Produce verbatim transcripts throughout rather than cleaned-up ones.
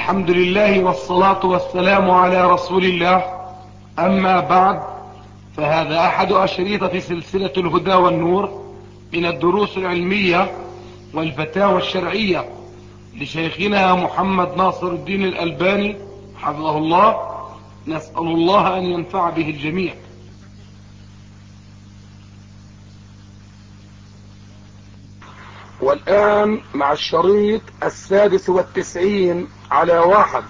الحمد لله والصلاة والسلام على رسول الله. أما بعد، فهذا أحد أشريطة سلسلة الهدى والنور من الدروس العلمية والفتاوى الشرعية لشيخنا محمد ناصر الدين الألباني حفظه الله. نسأل الله أن ينفع به الجميع. والآن مع الشريط السادس والتسعين على واحد.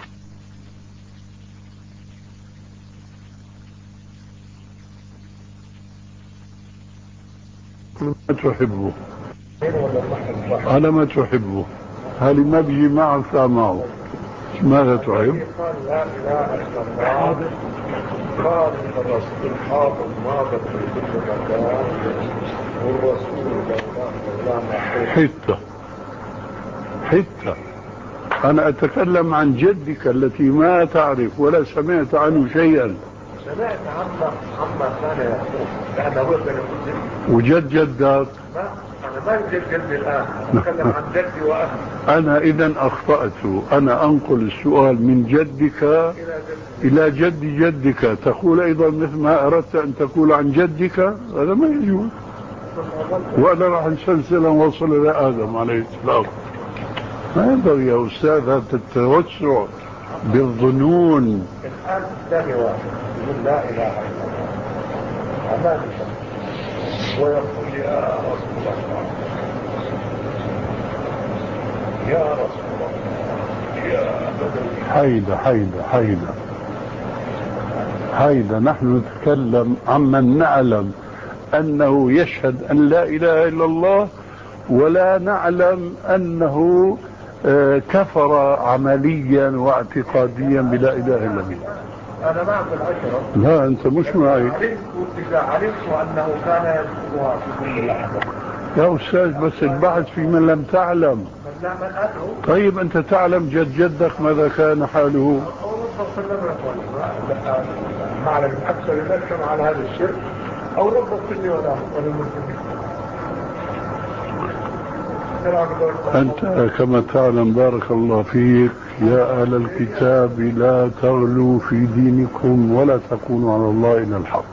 ما تحبه على ما تحبه، هل ما بيجي معك معه؟ ماذا تحب؟ قال لا اله الا الله، قال الرسول الحافظ ناظر في كل مكان، والرسول مولانا حتى حتى أنا أتكلم عن جدك التي ما تعرف ولا سمعت عنه شيئا. سمعت عما عما كان يقول، لأنه هو كان يقول وجد جدك؟ ما أنا ما يوجد جدي الآن، أتكلم عن جدي وأهلي. أنا إذن أخطأت، أنا أنقل السؤال من جدك إلى جد جدك، تقول أيضا مثل ما أردت أن تقول عن جدك، هذا ما يجوز. وأنا راح نسلسل وصل إلى آدم عليه السلام. ما ينبغي يا أستاذ هذا التوسع بالظنون. الآن الثاني واحد يقول لا إله إلا الله أمام ويقول يا رسول الله، يا رسول الله، يا بدوي. حيدة حيدة حيدة حيدة نحن نتكلم عمن نعلم أنه يشهد أن لا إله إلا الله، ولا نعلم أنه كفر عمليا واعتقاديا بلا إله إلا الله. أنا معك العشرة. لا أنت مش معي. علمت إذا علمت أنه كان يذكرها في كل لحظة. يا أستاذ بس البحث في من لم تعلم. من لا من أدعو. طيب أنت تعلم جد جدك ماذا كان حاله؟ أو رب سلم معلم أكثر الناس كانوا على هذا الشرك، أو رب سلم ولا المسلمين. أنت كما تعلم بارك الله فيك يا أهل الكتاب لا تغلوا في دينكم ولا تقولوا على الله إلا الحق.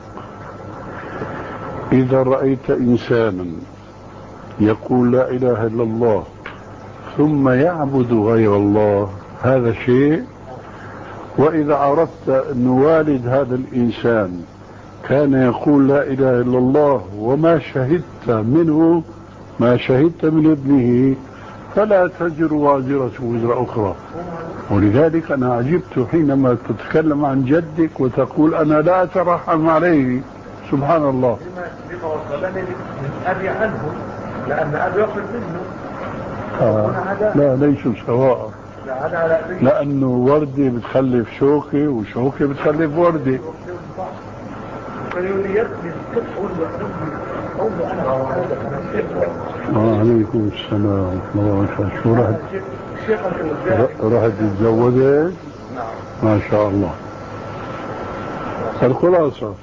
إذا رأيت إنسانا يقول لا إله إلا الله ثم يعبد غير الله هذا شيء، وإذا عرفت أن والد هذا الإنسان كان يقول لا إله إلا الله وما شهدت منه ما شهدت من ابنه فلا تزر وازرة وزر أخرى. ولذلك أنا عجبت حينما تتكلم عن جدك وتقول أنا لا أترحم عليه. سبحان الله. لما وصلني من أبي عنه، لأن أبي يأخذ منه. آه. لا ليسوا سواء، لأنه وردة بتخلف شوكة وشوكة بتخلف وردة. آه عليكم السلام ورحمة الله. شو رحت رحت تتزوجت؟ ما شاء الله. الخلاصة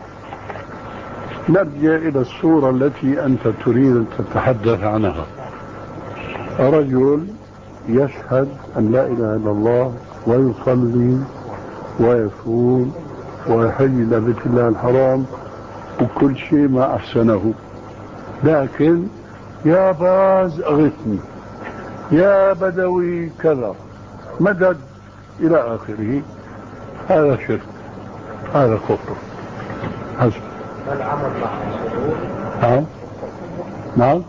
نرجع إلى الصورة التي أنت تريد أن تتحدث عنها. رجل يشهد أن لا إله إلا الله ويصلي ويصوم ويحج إلى بيت الله الحرام وكل شيء ما أحسنه، لكن يا باز أغثني، يا بدوي كذا، مدد إلى آخره. هذا شرك، هذا كفر. حسب العمل مع الحضور. نعم نعم.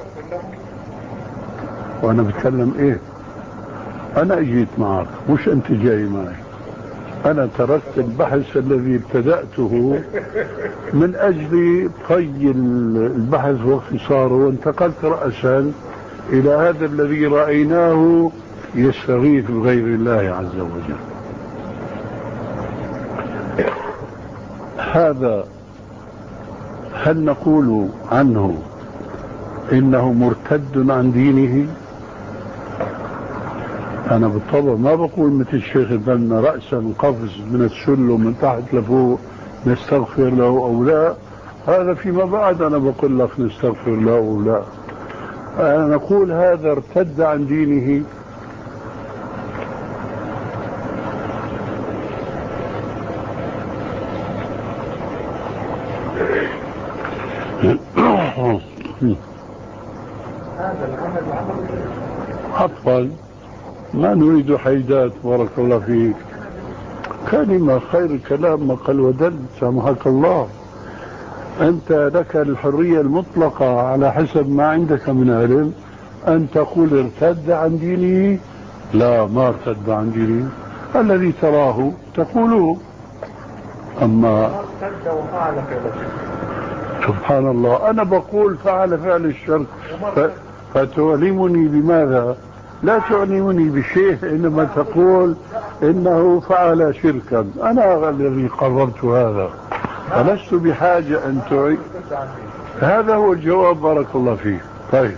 وأنا بتكلم إيه؟ أنا أجيت معك مش أنت جاي معي. أنا تركت البحث الذي ابتدأته من أجل طي البحث واختصاره، وانتقلت رأسا إلى هذا الذي رأيناه يستغيث بغير الله عز وجل. هذا هل نقول عنه إنه مرتد عن دينه؟ أنا بالطبع ما بقول مثل الشيخ البنا رأسا قفز من السلم من تحت لفوق نستغفر له أو لا. هذا فيما بعد أنا بقول لك نستغفر له أو لا. أنا نقول هذا ارتد عن دينه. هذا العمل عمل عفوا ما نريد حيدات بارك الله فيك. كلمة خير الكلام ما قل ودل سامحك الله. أنت لك الحرية المطلقة على حسب ما عندك من علم أن تقول ارتد عن دينه. لا ما ارتد عن دينه، الذي تراه تقوله. أما ارتد وفعل فعل سبحان الله أنا بقول فعل فعل الشر ف... فتعلمني بماذا؟ لا تعلمني بشيء، إنما تقول إنه فعل شركا. أنا الذي قررت هذا، فلست بحاجة أن تعيد. هذا هو الجواب بارك الله فيك. طيب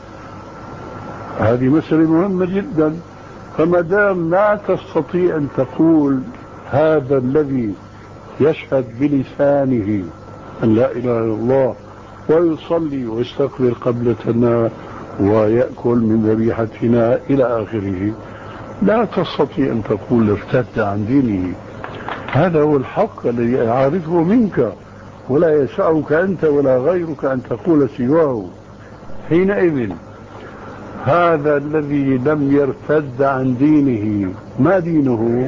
هذه مسألة مهمة جدا. فما دام لا تستطيع أن تقول هذا الذي يشهد بلسانه أن لا إله إلا الله ويصلي ويستقبل قبلتنا ويأكل من ذبيحتنا إلى آخره، لا تستطيع أن تقول ارتد عن دينه. هذا هو الحق الذي أعرفه منك، ولا يسعك أنت ولا غيرك أن تقول سواه. حينئذ هذا الذي لم يرتد عن دينه ما دينه؟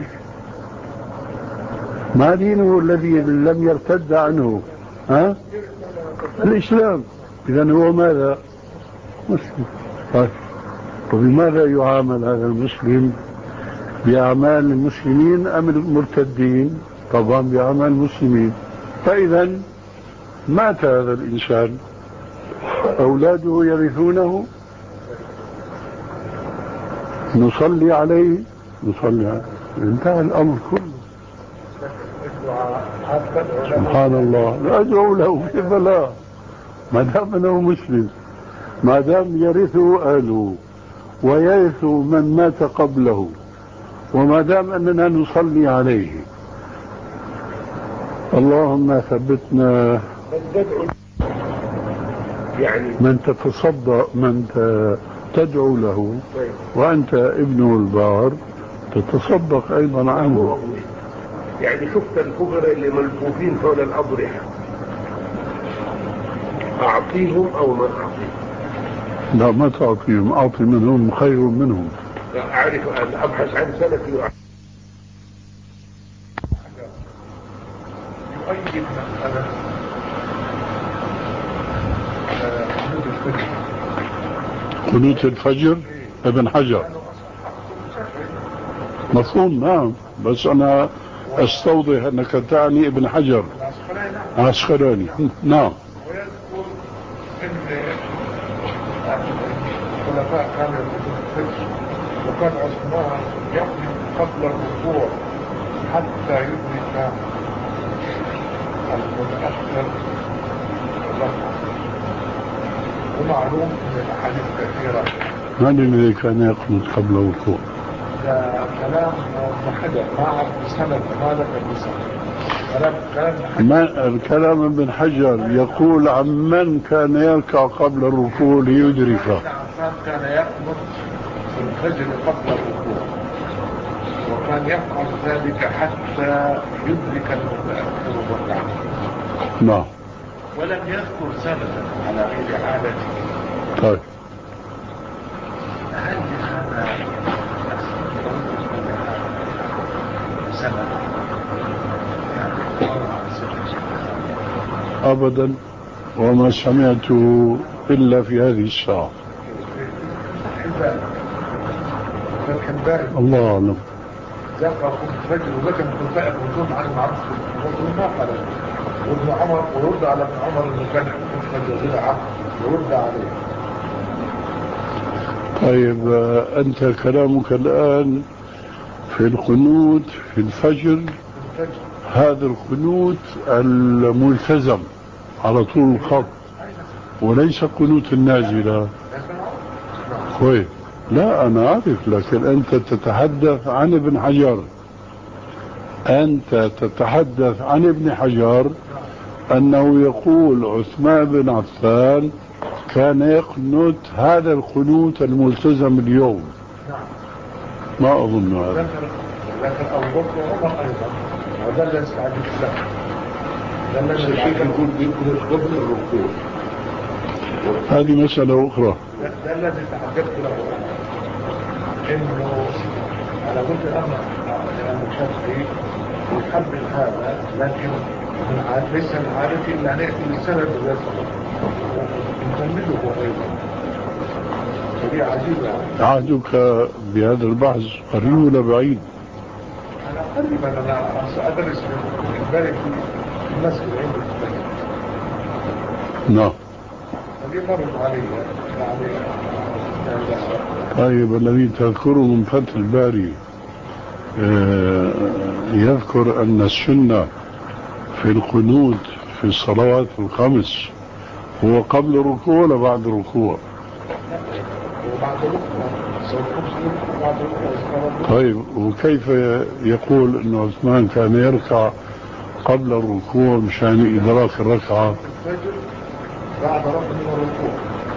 ما دينه الذي لم يرتد عنه؟ ها؟ الإسلام. إذن هو ماذا؟ مسلم. طيب وبماذا يعامل هذا المسلم؟ بأعمال المسلمين أم المرتدين؟ طبعا بأعمال المسلمين. فإذا مات هذا الإنسان، أولاده يرثونه، نصلي عليه نصلي عليه انتهى الأمر كله. سبحان الله. لا أدعو له كيف لا، ما دام أنه مسلم، ما دام يرثه أهله ويرث من مات قبله، وما دام أننا نصلي عليه. اللهم ثبتنا. يعني من تتصدق، من تدعو له وأنت ابنه البار تتصدق أيضا عنه. يعني شفت الفقراء اللي ملفوفين حول الأضرحة، أعطيهم أو ما أعطيهم؟ لا ما تعطيهم، أعطي منهم خير منهم. أعرف أن أبحث عن سلفي يؤيد مسألة قنوت الفجر ابن حجر. مفهوم نعم، بس أنا أستوضح أنك تعني ابن حجر عسقلاني. نعم. ويذكر أن الخلفاء كانوا يقولون الفجر، وكان عثمان يقف قبل الركوع حتى يدرك المتأخر الركعة. ومعلوم من الأحاديث كثيرة. من الذي كان يقنط قبل الركوع؟ ده كلام ابن حجر، ما أعرف بسند، ما ذكر بسند. كلام كلام ما الكلام ابن حجر يقول عن من كان يركع قبل الركوع ليدركه. كان يقنط في الفجر قبل الركوع، وكان يفعل ذلك حتى يدرك المتأخر الركعة. نعم. ولم يذكر سندا على غير عادته. طيب هل هذا سند؟ أبدا، وما سمعته إلا في هذه الساعة. الله أعلم. ذكر الفجر وذكر الخلفاء الرسول عن المعروف والرسول ما قال. وابن عمر ويرد على ابن عمر انه كان يكون فجر بدعه ويرد عليه. طيب أنت كلامك الآن في القنوت في الفجر، الفجر هذا القنوت الملتزم على طول الخط، وليس قنوت النازلة. كويس. لا أنا أعرف، لكن أنت تتحدث عن ابن حجر. أنت تتحدث عن ابن حجر أنه يقول عثمان بن عفان كان يقنت هذا القنوت الملتزم اليوم. ما أظن هذا. لكن أبو بكر وعمر أيضا، وده ليس حديث له. ده الشيخ يقول بيقنت قبل الركوع. هذه مسألة أخرى. ده الذي تعجبت له انه انا قلت انا لانه شافعي يحمل هذا، لكن من عاد ليس العادة الا ان ياتي بالسند ويصل يكمله ايضا. فدي عجيبه. عهدك بهذا البحث قريب ولا بعيد؟ انا قريبا انا ادرس من بالي في المسجد عندي. نعم. فدي مرت علي يعني. طيب الذي تذكره من فتح الباري آه يذكر أن السنة في القنوت في الصلوات الخمس هو قبل الركوع ولا بعد الركوع؟ وبعد الركوع. طيب وكيف يقول أن عثمان كان يركع قبل الركوع مشان إدراك الركعة؟ بعد ركوع الركوع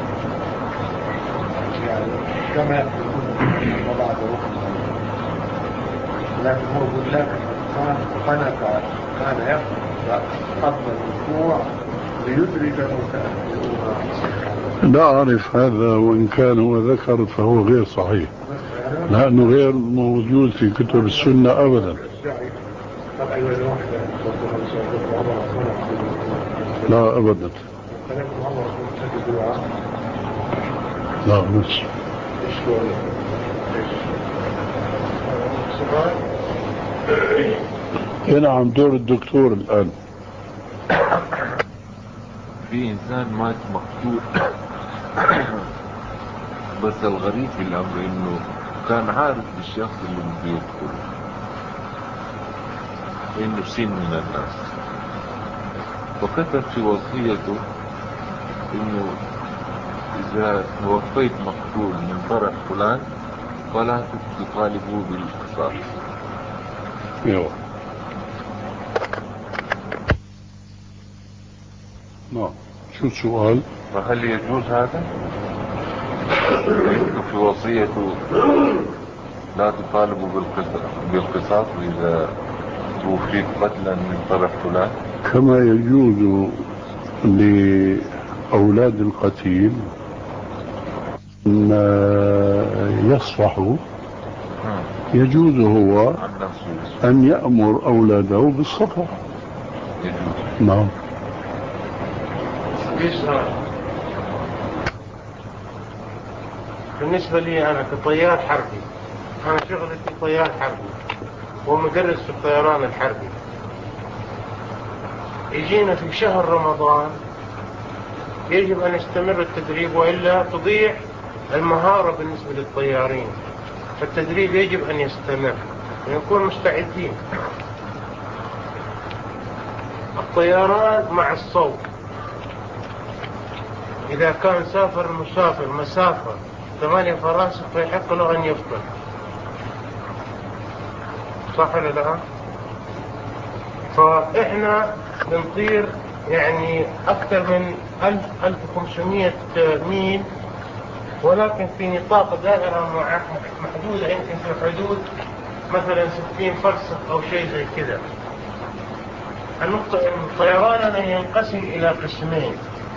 يعني كما يقولون بعد ركوع، لكن هو يقول لك كان كان يقرأ قبل الركوع ليدرك المتأخرون. لا أعرف هذا، وإن كان هو ذكر فهو غير صحيح لأنه غير موجود في كتب السنة أبدا. لا أبدا. لا بس هنا عم دور الدكتور الآن. في إنسان مات مقتول بس الغريب في الأمر إنه كان عارف بالشخص اللي بده يقتله إنه سن من الناس، وكتب في وصيته إنه إذا توفيت مقتول من طرف فلان فلا تطالبوا بالقصاص. يوه. نعم. شو السؤال؟ فهل يجوز هذا؟ يكتب في وصيته لا تطالبوا بالقصاص إذا توفيت قتلا من طرف فلان، كما يجوز لأولاد القتيل أن يصفحوا، يجوز هو أن يأمر أولاده بالصفح. نعم. بالنسبة لي أنا كطيار حربي، أنا شغلتي طيار حربي ومدرس في الطيران الحربي. يجينا في شهر رمضان يجب أن يستمر التدريب وإلا تضيع المهارة بالنسبة للطيارين، فالتدريب يجب أن يستمر ونكون مستعدين. الطيران مع الصوت، إذا كان سافر المسافر مسافة ثمانية فراسخ فيحق له أن يفطر، صح ولا لا؟ فإحنا بنطير يعني أكثر من ألف ألف وخمسمائة ميل، ولكن في نطاق دائرة محدودة، يمكن في حدود مثلا ستين فرسخ أو شيء زي كذا. النقطة إن طيراننا ينقسم إلى قسمين: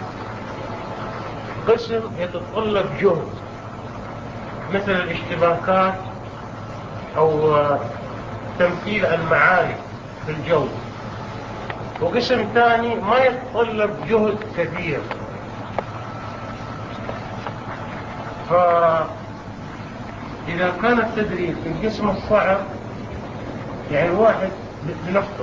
قسم يتطلب جهد مثل الاشتباكات أو تمثيل المعارك في الجو، وقسم ثاني ما يتطلب جهد كبير. فإذا كان التدريب في القسم الصعب يعني واحد بنفطر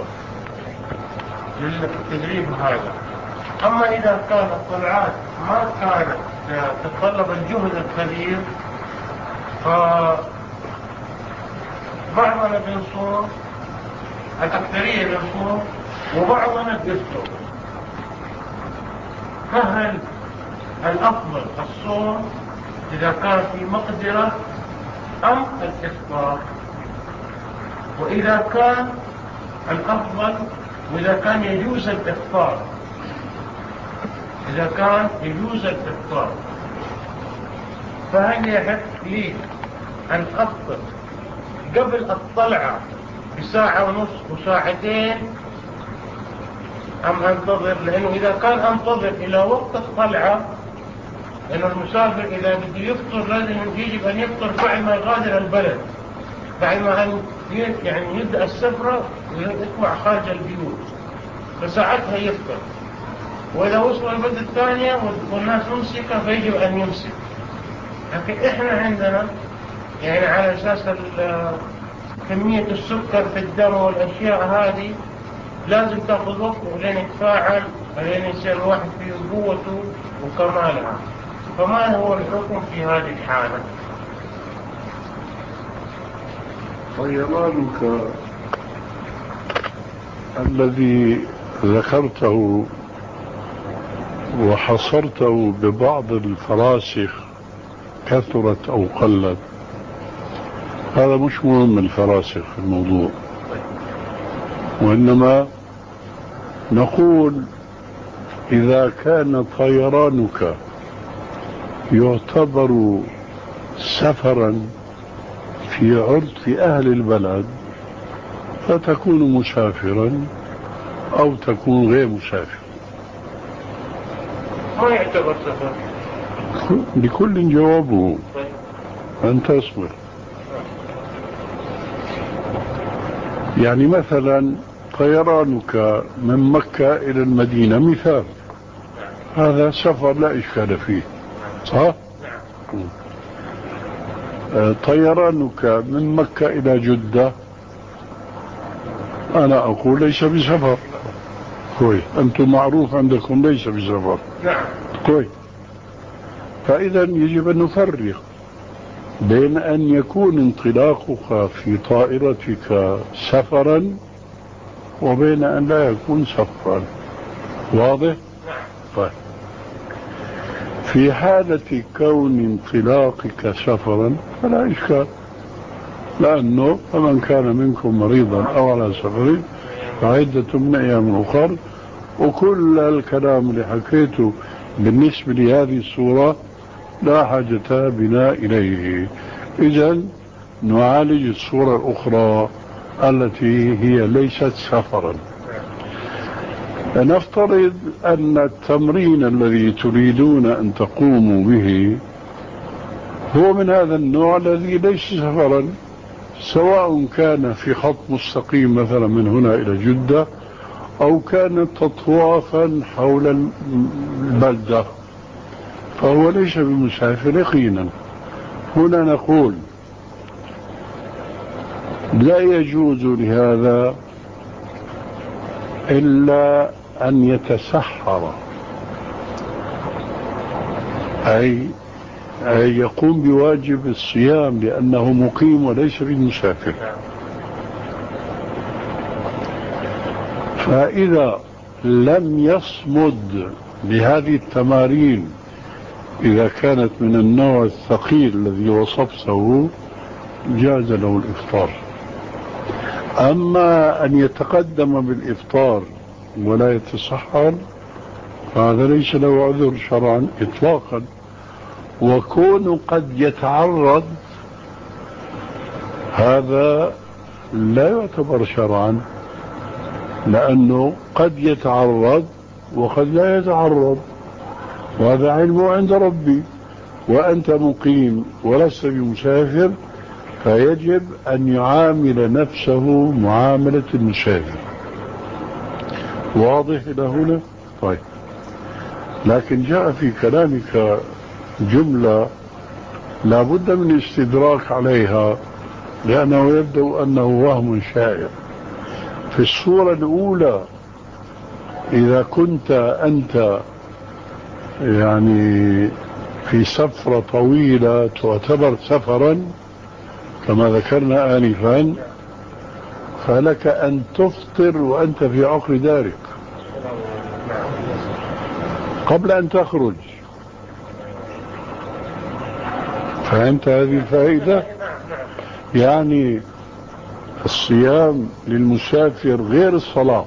للتدريب هذا، أما إذا كان الطلعات ما كانت تتطلب الجهد الكبير فبعضنا بنصوم، الأكثرية بنصوم وبعضنا بيفطر. فهل الأفضل الصوم إذا كان في مقدرة أم الإفطار؟ وإذا كان الأفضل وإذا كان يجوز الإفطار، إذا كان يجوز الإفطار فهل يحق لي أن أفطر قبل الطلعة بساعة ونص وساعتين أم أنتظر؟ لأنه إذا كان أنتظر إلى وقت الطلعة لأن المسافر إذا بده يفطر لازم يجب أن يفطر بعد ما يغادر البلد، بعد ما أن يعني يبدأ السفرة ويطلع خارج البيوت، فساعتها يفطر. وإذا وصل البلد الثانية والناس ممسكة فيجب أن يمسك. لكن إحنا عندنا يعني على أساس كمية السكر في الدم والأشياء هذه لازم تأخذ وقت لين يتفاعل لين يصير الواحد فيه قوته وكمالها. فما هو الحكم في هذه الحالة؟ طيرانك الذي ذكرته وحصرته ببعض الفراسخ كثرت أو قلت، هذا مش مهم الفراسخ في الموضوع، وإنما نقول إذا كان طيرانك يعتبر سفرا في عرف أهل البلد فتكون مسافرا أو تكون غير مسافر. ما يعتبر سفر؟ لكل جوابه، أنت اصبر. يعني مثلا طيرانك من مكة إلى المدينة مثال، هذا سفر لا إشكال فيه، صح؟ طيرانك من مكة إلى جدة أنا أقول ليس بسفر. كويس، أنتم معروف عندكم ليس بسفر. كويس، فإذا يجب أن نفرق بين أن يكون انطلاقك في طائرتك سفرا وبين أن لا يكون سفرا. واضح؟ طيب، في حالة كون انطلاقك سفرا فلا إشكال، لأنه فمن كان منكم مريضا أو على سفر فعدة من أيام أخر، وكل الكلام اللي حكيته بالنسبة لهذه الصورة لا حاجة بنا إليه. إذن نعالج الصورة الأخرى التي هي ليست سفرا. نفترض أن التمرين الذي تريدون أن تقوموا به هو من هذا النوع الذي ليس سفرا، سواء كان في خط مستقيم مثلا من هنا إلى جدة أو كان تطوافا حول البلدة، فهو ليس بمسافر يقينا. هنا نقول لا يجوز لهذا إلا أن يتسحر، أي أي يقوم بواجب الصيام لأنه مقيم وليس بمسافر. فإذا لم يصمد بهذه التمارين إذا كانت من النوع الثقيل الذي وصفته جاز له الإفطار. أما أن يتقدم بالإفطار ولا يتسحر فهذا ليس له عذر شرعا إطلاقا. وكون قد يتعرض هذا لا يعتبر شرعا، لأنه قد يتعرض وقد لا يتعرض، وهذا علمه عند ربي، وأنت مقيم ولست بمسافر فيجب أن يعامل نفسه معاملة المسافر. واضح إلى هنا؟ طيب، لكن جاء في كلامك جملة لا بد من استدراك عليها، لأنه يبدو أنه وهم شائع. في الصورة الأولى إذا كنت أنت يعني في سفرة طويلة تعتبر سفرا كما ذكرنا آنفا، فلك أن تفطر وأنت في عقر دارك قبل أن تخرج. فهمت هذه الفائدة؟ يعني الصيام للمسافر غير الصلاة.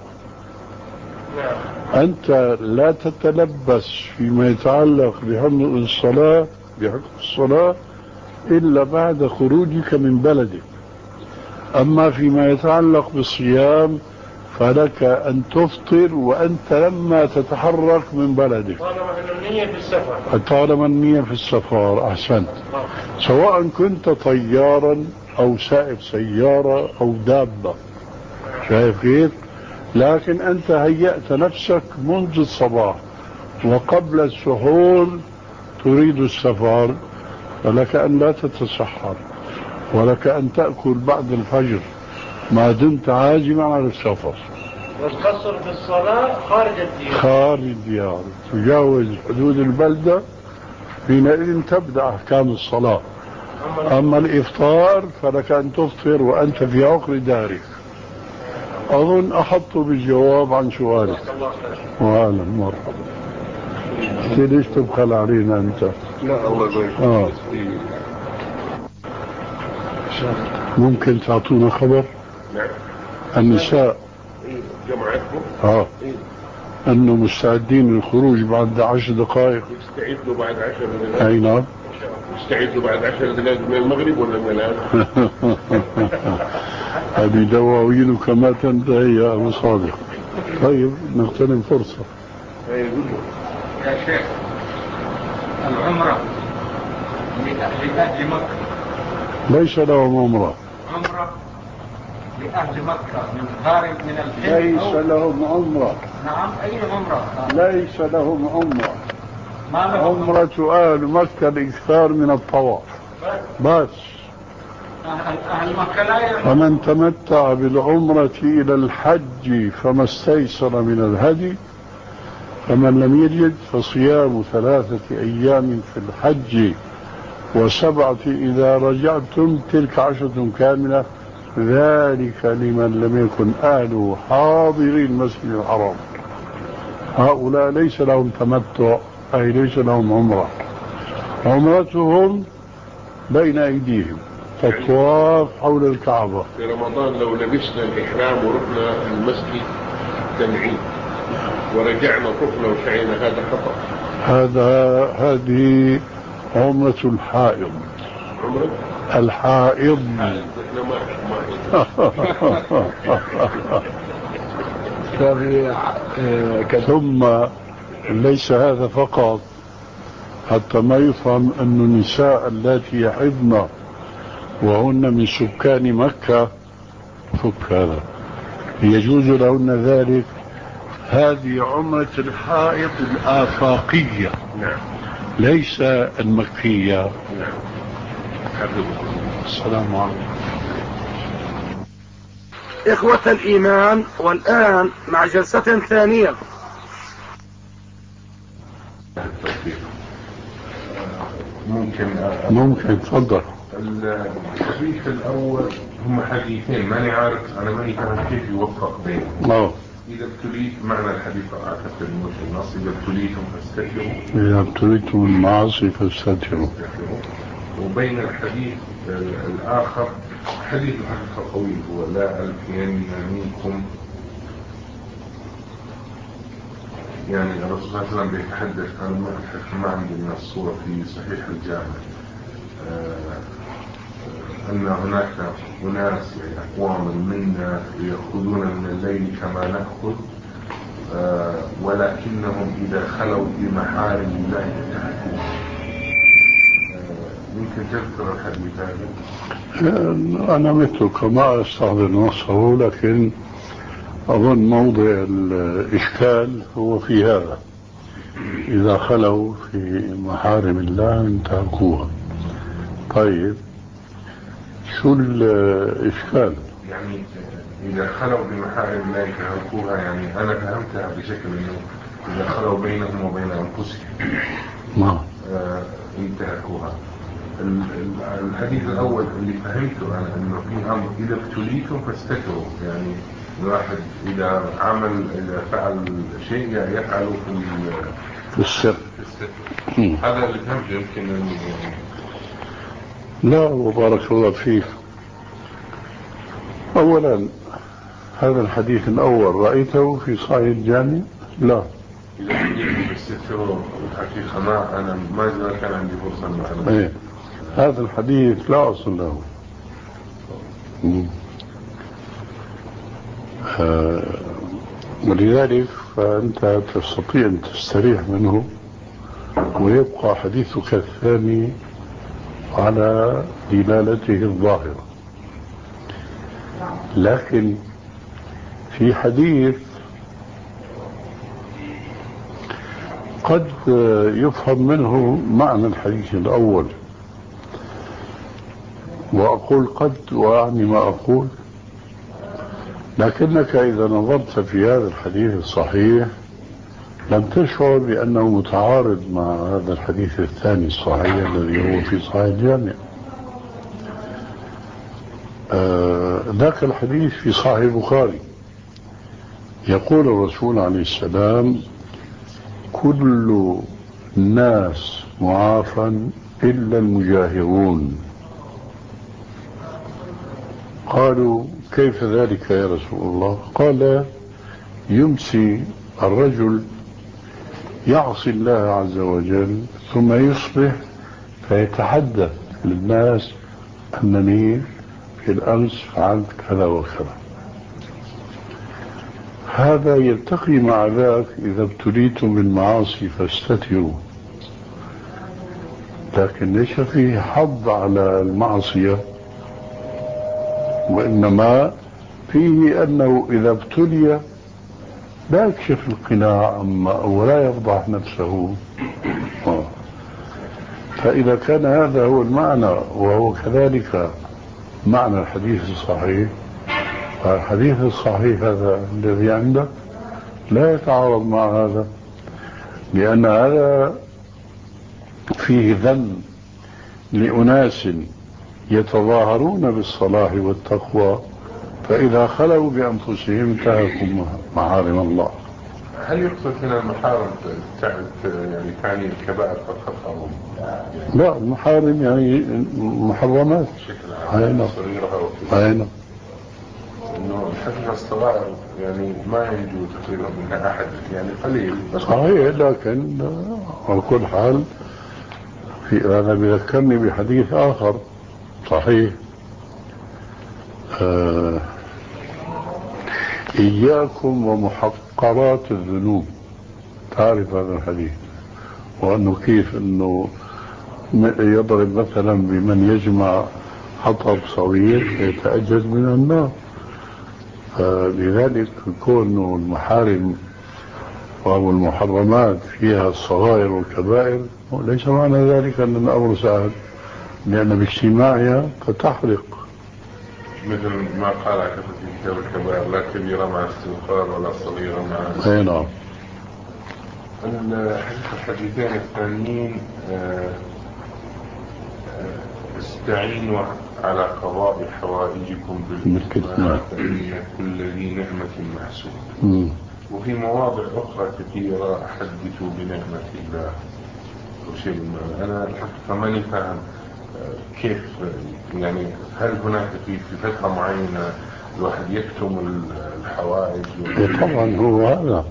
أنت لا تتلبس فيما يتعلق بحكم الصلاة بحكم الصلاة إلا بعد خروجك من بلدك. أما فيما يتعلق بالصيام فلك أن تفطر وأنت لما تتحرك من بلدك طالما أن النية في السفر. طالما النية في السفر. أحسنت. سواء كنت طيارا أو سائق سيارة أو دابة، شايف كيف؟ لكن أنت هيأت نفسك منذ الصباح وقبل السحور تريد السفر، فلك أن لا تتسحر ولك أن تأكل بعد الفجر ما دمت عازما على السفر. والقصر في الصلاة خارج الديار. خارج الديار، تجاوز حدود البلدة حينئذ تبدأ أحكام الصلاة. أما الإفطار فلك أن تفطر وأنت في عقر دارك. أظن أحط بالجواب عن سؤالك. وأهلا مرحبا. ليش تبخل علينا أنت؟ لا الله يبارك آه. ممكن تعطونا خبر؟ نعم. النساء جماعتكم اه انه مستعدين للخروج بعد عشر دقائق. يستعدوا بعد عشر دقائق. اي نعم. يستعدوا بعد عشر دقائق من المغرب ولا من الان؟ هذه دواوين كما تنتهي يا ابو صادق. طيب نغتنم فرصة. يا شيخ العمرة لأهل مكة ليس لهم عمرة. عمرة لأهل مكة من خارج من الحج. ليس لهم عمرة. نعم أي عمرة؟ ليس لهم عمرة. ما لهم عمرة أهل مكة الإكثار من الطواف بس. أهل, أهل مكة لا يعمل. فمن تمتع بالعمرة إلى الحج فما استيسر من الهدي، فمن لم يجد فصيام ثلاثة أيام في الحج وسبعة إذا رجعتم تلك عشرة كاملة، ذلك لمن لم يكن أهله حاضري المسجد الحرام. هؤلاء ليس لهم تمتع، أي ليس لهم عمرة. عمرتهم بين أيديهم الطواف حول الكعبة. في رمضان لو لبسنا الإحرام ورحنا المسجد تنعيم ورجعنا طفنا وشعينا هذا خطأ. هذا هذه عمرة الحائض. عمرة الحائض. ثم ليس هذا فقط، حتى ما يفهم أن النساء التي يحضن وهن من سكان مكة فك هذا يجوز لهن ذلك. هذه عمرة الحائض الآفاقية. نعم. ليس المكية. نعم. السلام عليكم. إخوة الإيمان، والآن مع جلسة ثانية. ممكن ممكن تفضل. الحديث الأول هم حديثين ماني عارف أنا ماني فاهم كيف يوفق بينهم. أوه. إذا ابتليت معنى الحديث أعتقد إنه في النص إذا ابتليتم فاستكبروا. إذا ابتليتم المعاصي فاستتروا. وبين الحديث الآخر حديث الحقيقة قوي هو لا ألفين منكم، يعني الرسول صلى الله عليه وسلم بيتحدث عن ما عندي من الصورة في صحيح الجامع آه أن هناك أناس يعني أقوام منا يأخذون من الليل كما نأخذ آه ولكنهم إذا خلوا بمحارم الله يتحدثون. آه يمكن تذكر الحديث هذا؟ أنا مثلك ما أستحضر نصه، لكن أظن موضع الإشكال هو في هذا: إذا خلوا في محارم الله انتهكوها. طيب شو الإشكال؟ يعني إذا خلوا بمحارم الله انتهكوها، يعني أنا فهمتها بشكل أنه إذا خلوا بينهم وبين أنفسهم ما آه انتهكوها. الحديث الأول اللي فهمته أنا أنه في أمر إذا ابتليتم فاستكروا، يعني الواحد إذا عمل إذا فعل شيء يفعله في السر. هذا اللي فهمته. يمكن أن لا وبارك الله فيك. أولا هذا الحديث الأول رأيته في صحيح الجامع؟ لا. إذا حديث بالستر الحقيقة ما أنا ما زال كان عندي فرصة المعلومة. إيه. هذا الحديث لا أصل له. آه ولذلك فأنت تستطيع أن تستريح منه ويبقى حديثك الثاني على دلالته الظاهرة. لكن في حديث قد يفهم منه معنى الحديث الأول، وأقول قد وأعني ما أقول، لكنك إذا نظرت في هذا الحديث الصحيح لم تشعر بأنه متعارض مع هذا الحديث الثاني الصحيح الذي هو في صحيح الجامع. آه ذاك الحديث في صحيح البخاري يقول الرسول عليه السلام: كل الناس معافى إلا المجاهرون. قالوا: كيف ذلك يا رسول الله؟ قال: يمسي الرجل يعصي الله عز وجل ثم يصبح فيتحدث للناس أنني في الأمس فعلت كذا وكذا. هذا يلتقي مع ذاك: إذا ابتليتم بالمعاصي فاستتروا. لكن ليس فيه حظ على المعصية، وإنما فيه أنه إذا ابتلي لا يكشف القناع ولا يفضح نفسه. فإذا كان هذا هو المعنى وهو كذلك معنى الحديث الصحيح، فالحديث الصحيح هذا الذي عندك لا يتعارض مع هذا، لأن هذا فيه ذم لأناس يتظاهرون بالصلاح والتقوى، فإذا خلوا بأنفسهم انتهكوا محارم الله. هل يقصد هنا المحارم يعني تعني الكبائر فقط أو يعني؟ لا، المحارم يعني محرمات بشكل عام صغيرة أين إنه الحقيقة الصغائر يعني ما ينجو تقريبا منها أحد، يعني قليل بس صحيح. لكن على كل حال في هذا بيذكرني بحديث آخر صحيح: آه إياكم ومحقرات الذنوب. تعرف هذا الحديث، وأنه كيف أنه يضرب مثلا بمن يجمع حطب صغير يتأجج من النار. لذلك كون المحارم أو المحرمات فيها الصغائر والكبائر ليس معنى ذلك أن الأمر سهل، لأن باجتماعها قد تحرق، مثل ما قال عكفة في كتاب الكبائر: لا كبيرة مع استغفار ولا صغيرة مع. أي نعم. الحديثين الثانيين: استعينوا على قضاء حوائجكم بالكتمان فإن كل ذي نعمة محسوب. وفي مواضع أخرى كثيرة: حدثوا بنعمة الله وشيء من. أنا الحقيقة ماني فاهم كيف يعني هل هناك في فترة معينة الواحد يكتم الحوائج؟ طبعا هو هذا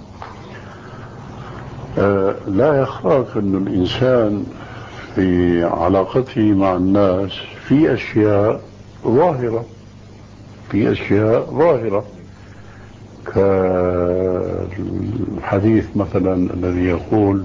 آه لا يخفاك أن الإنسان في علاقته مع الناس في أشياء ظاهرة في أشياء ظاهرة كالحديث مثلا الذي يقول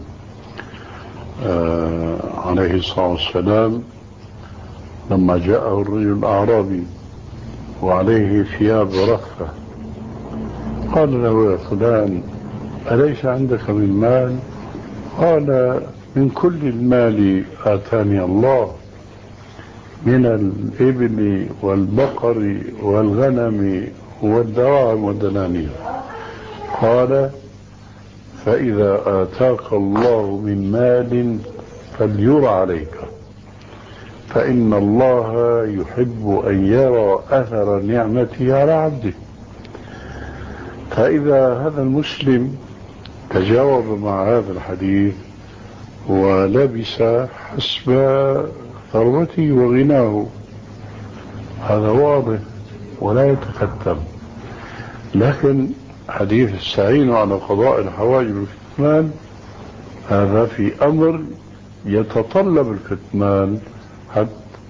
آه عليه الصلاة والسلام لما جاءه الرجل الأعرابي وعليه ثياب رفة قال له: يا فلان أليس عندك من مال؟ قال: من كل المال آتاني الله، من الإبل والبقر والغنم والدراهم والدنانير. قال: فإذا آتاك الله من مال فليرى عليك، فإن الله يحب أن يرى أثر نعمته على عبده. فإذا هذا المسلم تجاوب مع هذا الحديث ولبس حسب ثروته وغناه، هذا واضح ولا يتكتم. لكن حديث استعينوا على قضاء الحوائج بالكتمان هذا في أمر يتطلب الكتمان،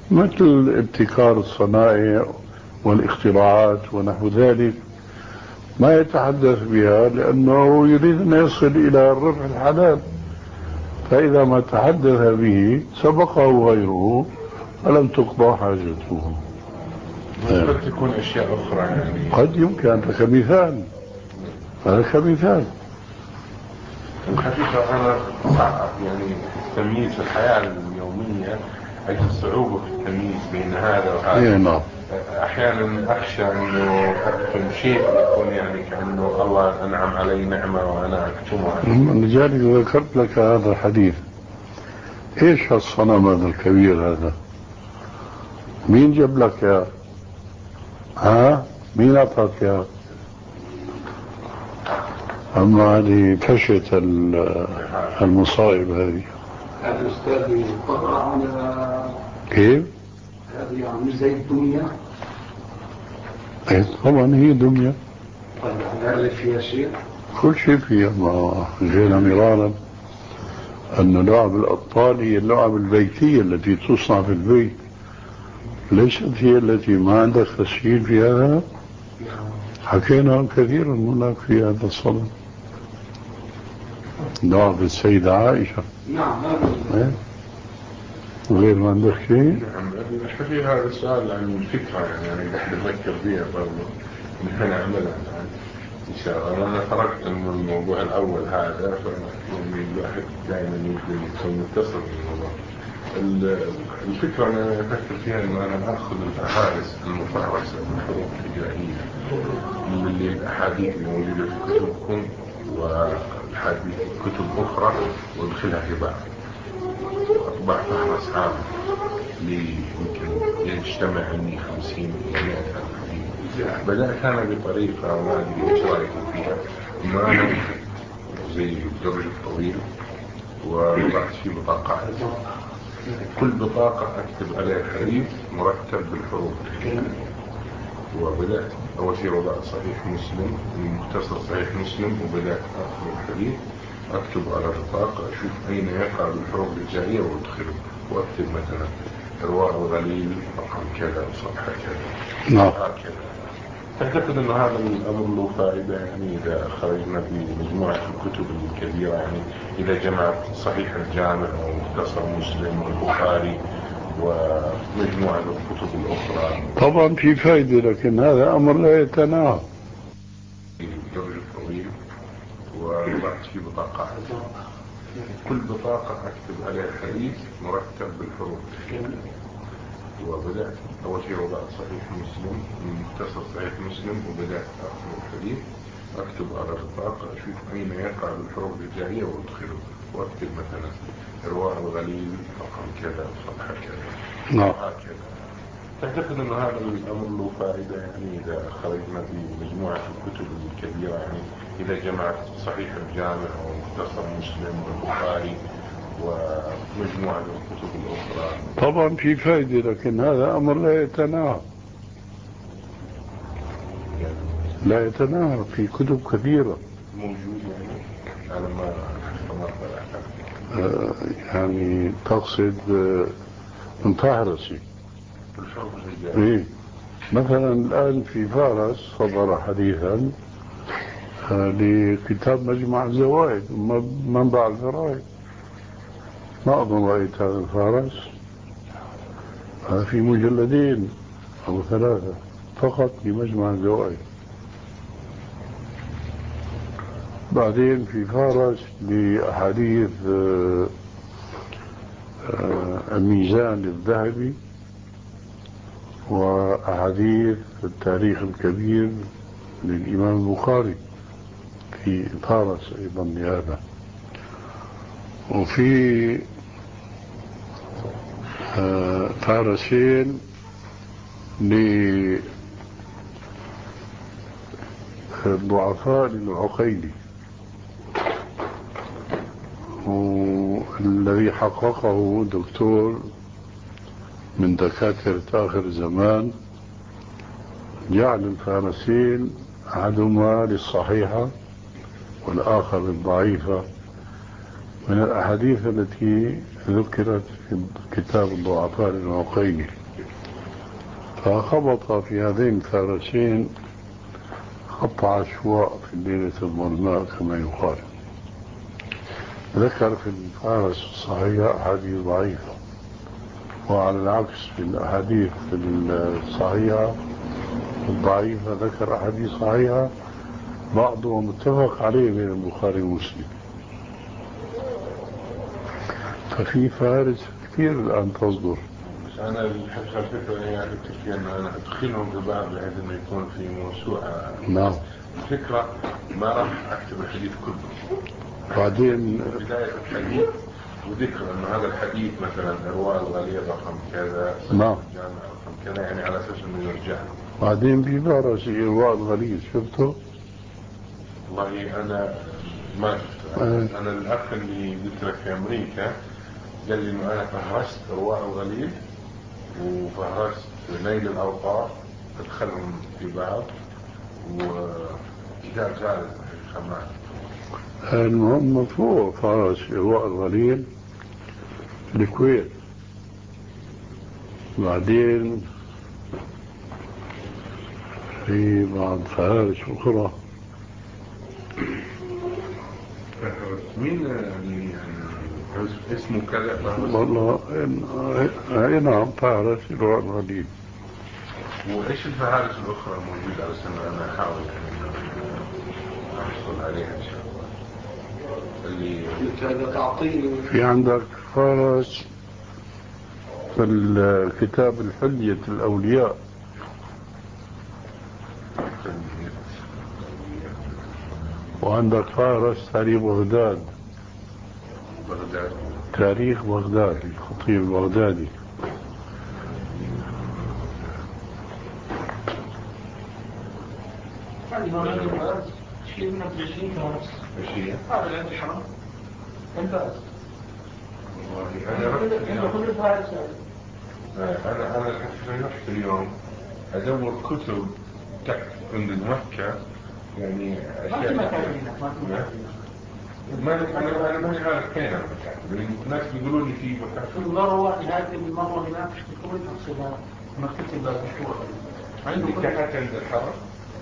مثل ابتكار الصنائع والاختراعات ونحو ذلك، ما يتحدث بها لأنه يريد أن يصل إلى الربح الحلال، فإذا ما تحدث به سبقه غيره فلم تقضى حاجته. قد تكون أشياء أخرى يعني قد يمكن، هذا كمثال، هذا كمثال. الحقيقة أنا صعب يعني التمييز في الحياة اليومية، أجد صعوبة في التمييز بين هذا وهذا. إيه نعم. أحيانا أخشى أنه أكتم شيء يكون يعني كأنه الله أنعم علي نعمة وأنا أكتمها. لذلك ذكرت لك هذا الحديث. إيش هالصنم هذا الكبير هذا؟ مين جاب لك يا؟ ها؟ مين أعطاك يا؟ أما هذه فشت المصائب هذه. هذا أستاذ يقرأ على كيف؟ هذه يعني زي الدنيا. إيه طبعا هي دنيا. طيب هل فيها شيء؟ كل شيء فيها. ما جينا مرارا أن لعب الأطفال هي اللعب البيتية التي تصنع في البيت، ليست هي التي ما عندك تسجيل في هذا. حكينا كثيرا هناك في هذا الصدد. لعب السيدة عائشة. نعم. إيه؟ غير ما عندك شيء؟ نعم. في هذا السؤال عن الفكرة يعني أنا قاعد أفكر فيها برضه إن أنا أعملها الآن إن شاء الله. أنا خرجت من الموضوع الأول هذا، فيعني الواحد دائما يمكن يكون متصل بالموضوع. الفكرة أنا أفكر فيها إنه أنا أخذ الأحاديث المفهرسة بالحروف الهجائية من الأحاديث الموجودة في كتبكم والحديث كتب أخرى وادخلها في بعض أطبع فهرس عام لي يمكن يجتمع عني خمسين مئة حديث. بدأت أنا بطريقة ما أدري إيش رأيكم فيها، إنه أنا زي الدرج الطويل وضعت فيه بطاقات، كل بطاقة أكتب عليها حديث مرتب بالحروف. وبدأت أول شيء وضعت صحيح مسلم، مختصر صحيح مسلم، وبدأت أخذ الحديث أكتب على البطاقة أشوف أين يقع بالحروف الهجائية وأدخله، وأكتب مثلا إرواء الغليل رقم كذا وصفحة كذا. نعم. أعتقد أن هذا الأمر له فائدة يعني إذا خرجنا بمجموعة الكتب الكبيرة، يعني إذا جمعت صحيح الجامع ومختصر مسلم والبخاري ومجموعة الكتب الأخرى. طبعا في فائدة، لكن هذا أمر لا يتناهى. الدرج الطويل وضعت فيه بطاقات، كل بطاقة أكتب عليها حديث مرتب بالحروف. وبدأت أول شيء وضعت صحيح مسلم، مختصر صحيح مسلم، وبدأت أخذ الحديث أكتب على البطاقة أشوف أين يقع بالحروف الهجائية وأدخله، وأكتب مثلا إرواء الغليل رقم كذا وصفحة كذا. نعم. أعتقد أن هذا الأمر له فائدة يعني إذا خرجنا بمجموعة الكتب الكبيرة، يعني إذا جمعت صحيح الجامع ومختصر مسلم والبخاري ومجموعة الكتب الأخرى. طبعا في فائدة، لكن هذا أمر لا يتناهى. لا يتناهى في كتب كثيرة موجود يعني أنا ما استمرت آه يعني تقصد آه من فهرسي بالحروف الهجائية. إيه؟ مثلا الآن في فارس صدر حديثا آه لكتاب مجمع الزوائد منبع الفرائد. ما أظن رأيت هذا الفارس. آه في مجلدين أو ثلاثة فقط لمجمع الزوائد. بعدين في فارس لأحاديث آه آه الميزان الذهبي وأحاديث التاريخ الكبير للإمام البخاري في فارس أيضا لهذا. وفي آه فارسين للضعفاء للعقيلي، والذي حققه دكتور من دكاترة آخر الزمان جعل الفارسين أحدهما للصحيحة والآخر للضعيفة من الأحاديث التي ذكرت في كتاب الضعفاء للعقيلي. فخبط في هذين الفارسين قطع أشواء في الليلة الظلماء كما يقال. ذكر في الفهرس الصحيحة أحاديث ضعيفة، وعلى العكس في الأحاديث الصحيحة الضعيفة ذكر أحاديث صحيحة بعضها متفق عليه بين البخاري ومسلم. ففي فهارس كثير الآن تصدر. أنا الفكرة يعني الفكرة أن أنا أدخلهم في بعض بحيث أنه يكون في موسوعة. نعم. الفكرة ما راح أكتب الحديث كله. بعدين بداية الحديث وذكر أنه هذا الحديث مثلا إرواء الغليظ رقم كذا، نعم، جامع رقم كذا، يعني على أساس أنه يرجع. بعدين بيبقى شيء إرواء الغليظ شفته؟ والله أنا ما شفته. أه. أنا الأخ اللي قلت لك في أمريكا قال لي إنه أنا فهرست إرواء الغليظ وفهرست نيل الأوطار، أدخلهم في بعض، وكتاب ثالث خمال. المهم مفروض فهرس إرواء الغليل في الكويت. بعدين في بعض فهارس أخرى. مين اللي اسمه كذا؟ والله اي نعم فهرس إرواء الغليل. وايش الفهارس الاخرى موجوده على سنة انا احاول يعني احصل عليها ان شاء الله. اللي تعطيني في عندك فهرس في الكتاب الحلية الأولياء، وعندك فهرس تاريخ بغداد، بغداد تاريخ بغداد الخطيب البغدادي. شيء من الجيشين فهرس. ايش هذا اللي عندي حرام. الفارس. والله انا كل الفارس انا انا رحت اليوم ادور كتب تحت عند مكة، يعني اشياء ما ما انا انا ماني عارف فين انا الناس بيقولوا لي في المروه هذه المره هناك تكون تحصلها مكتبه مشهوره عنده تحت عند الحرم.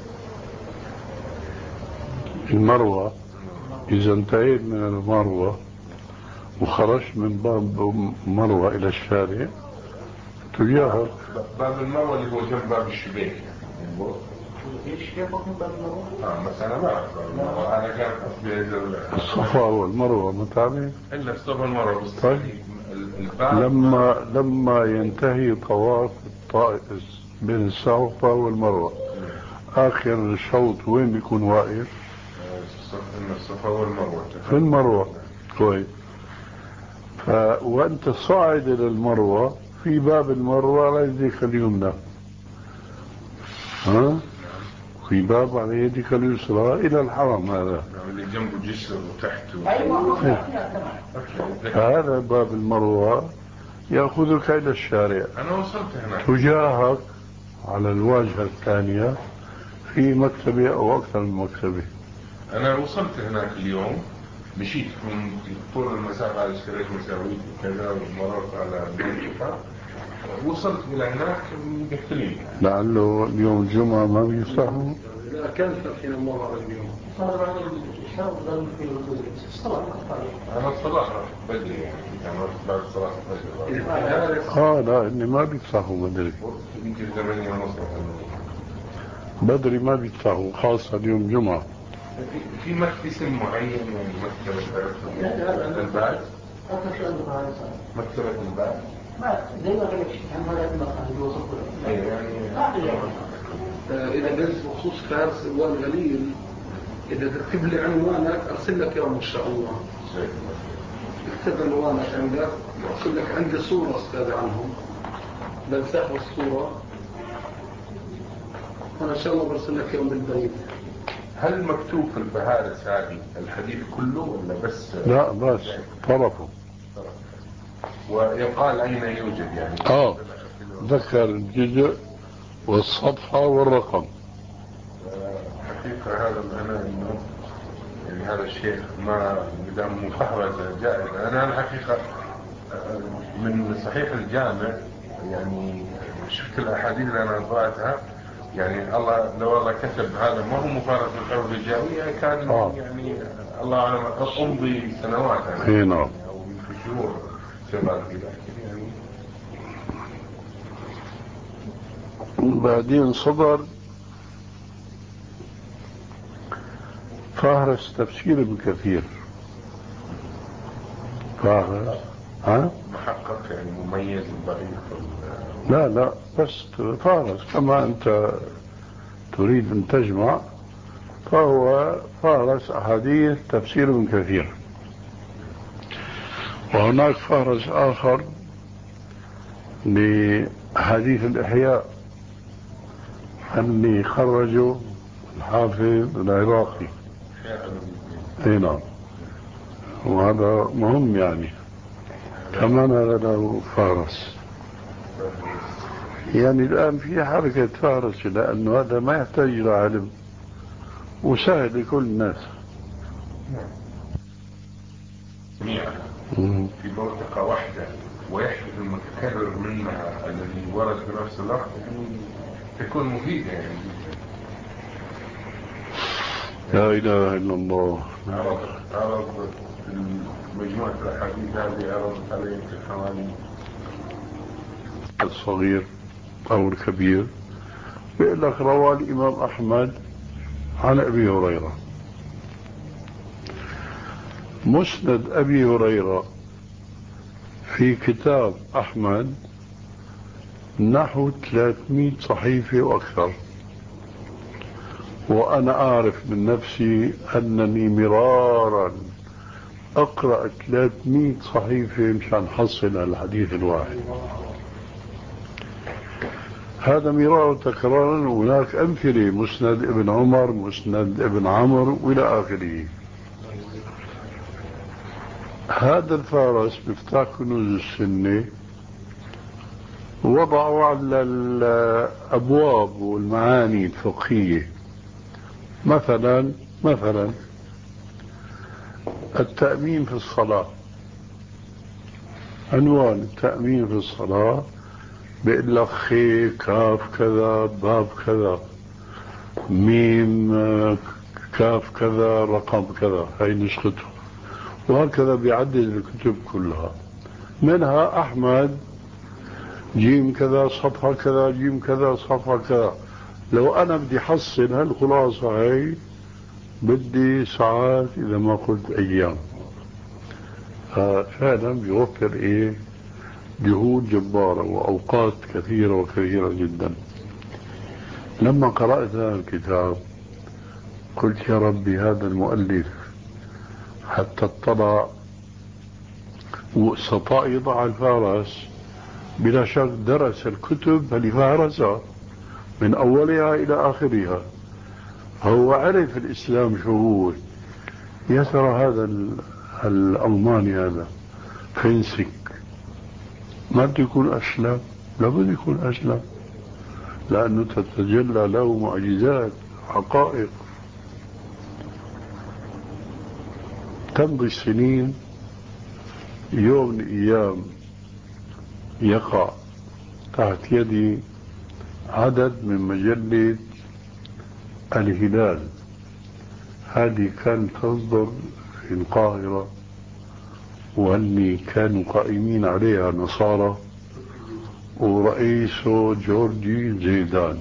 المروة إذا انتهيت من المروة وخرجت من باب مروة إلى الشارع تجاهك باب المروة اللي هو جنب باب الشبيك. ايش كيف اسمه باب المروه؟ اه بس انا ما اعرف باب المروة، انا كان قصدي الصفا والمروة متابعين الا الصفا والمروة بس. طيب لما لما ينتهي طواف الطائف بين الصفا والمروة آخر الشوط وين بيكون واقف؟ الصفا والمروة في المروة. كويس. ف... وانت صاعد الى المروة في باب المروة على يديك اليمنى، ها؟ في باب على يديك اليسرى الى الحرم هذا اللي جنبه جسر وتحته. ايوه. فهذا باب المروة يأخذك الى الشارع. انا وصلت هناك. تجاهك على الواجهة الثانية في مكتبة او اكثر من مكتبة. انا وصلت هناك اليوم، مشيت من طول المسافة على اشتريت مساويت وكذا ومررت على المنطقة، وصلت إلى هناك مقفلين. لعله اليوم الجمعة ما بيفتحوا. لا كان فتحين الموضوع اليوم. صار بعد الشهر ضل في الصلاة. أنا الصلاة بدري يعني أنا بعد صلاة الفجر. آه لا إني ما بيفتحوا بدري. يمكن ثمانية ونص. بدري ما بيفتحوا خاصة اليوم جمعة. في مكتب اسم معين يعني مكتبة البعث؟ مكتبة البعث؟ ما زي ما قلت عن هذا المقام اللي وصلت له. يعني إذا قلت بخصوص فارس والغليل إذا تكتب لي عنوانك أرسل لك يوم إن شاء الله. اكتب عنوانك عندك وأرسل لك عندي صورة أستاذ عنهم بنسخ الصورة وأنا إن شاء الله برسل لك يوم بالبريد. هل مكتوب في الفهارس هذه الحديث كله ولا بس؟ لا بس طرفه. ويقال أين يوجد يعني؟ آه ذكر الجزء والصفحة والرقم. حقيقة هذا أنا إنه يعني هذا الشيء ما مدام مفهرسة جائزة. أنا الحقيقة من صحيح الجامع يعني شفت الأحاديث اللي أنا قرأتها يعني الله لو الله كتب هذا ما هو مفارق بالحروب الهجائية كان آه. يعني الله أعلم أمضي سنوات يعني اي نعم. أو يمكن شهور شغال في ذلك يعني. بعدين صدر فهرس تفسير ابن كثير. فهرس ها؟ محقق يعني مميز وضعيف. لا لا بس فهرس كما أنت تريد أن تجمع، فهو فهرس أحاديث تفسير ابن كثير. وهناك فهرس آخر لحديث الإحياء اللي خرجه الحافظ العراقي. اي نعم. وهذا مهم يعني كمان هذا له فهرس. يعني الآن في حركة فهرس لأنه هذا ما يحتاج إلى علم وسهل لكل الناس. في منطقة واحدة ويحدث المتكرر منها الذي ورد في نفس الوقت تكون مفيدة يعني. لا إله إلا الله. عرض عرض مجموعة الأحاديث هذه عرضت عليه في حوالي الصغير أو الكبير. بيقول لك روى الإمام أحمد عن أبي هريرة. مسند أبي هريرة في كتاب أحمد نحو ثلاثمئة صحيفة وأكثر. وأنا أعرف من نفسي أنني مرارا أقرأ ثلاثمئة صحيفة مشان حصل الحديث الواحد. هذا مرارا تكرارا. هناك أمثلة مسند ابن عمر، مسند ابن عمرو وإلى آخره. هذا الفارس مفتاح كنوز السنة وضعوا على الأبواب والمعاني الفقهية. مثلا مثلا التأمين في الصلاة. عنوان التأمين في الصلاة بيقول لك خي كاف كذا باب كذا ميم كاف كذا رقم كذا، هاي نسخته. وهكذا بيعدد الكتب كلها. منها أحمد جيم كذا صفحة كذا جيم كذا صفحة كذا. لو أنا بدي حصل هالخلاصة هاي بدي ساعات إذا ما قلت أيام. فعلا بيوفر إيه جهود جبارة وأوقات كثيرة وكثيرة جدا. لما قرأت هذا الكتاب قلت يا ربي هذا المؤلف حتى اطلع واستطاع يضع الفارس بلا شك درس الكتب اللي فهرسها من أولها إلى آخرها. هو عرف الإسلام شو هو. يا ترى هذا الألماني هذا فينسك ما بده يكون أسلم؟ لا بده يكون أسلم لأنه تتجلى له معجزات حقائق. تمضي السنين يوم من الأيام يقع تحت يدي عدد من مجلة الهلال. هذه كانت تصدر في القاهرة وأني كانوا قائمين عليها نصارى ورئيسه جورجي زيدان.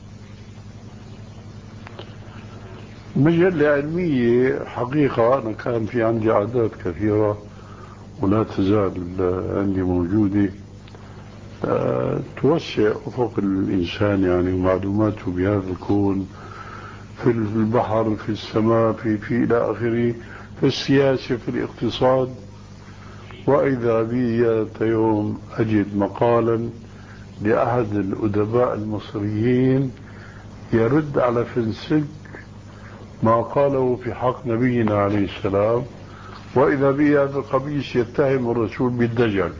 مجلة علمية حقيقة. أنا كان في عندي عادات كثيرة ولا تزال عندي موجودة أه توسع أفق الإنسان يعني معلوماته بهذا الكون، في البحر، في السماء، في في إلى آخره، في السياسة، في الاقتصاد. وإذا بي ذات يوم أجد مقالا لأحد الأدباء المصريين يرد على فنسك ما قاله في حق نبينا عليه السلام. وإذا بي هذا الخبيث يتهم الرسول بالدجل.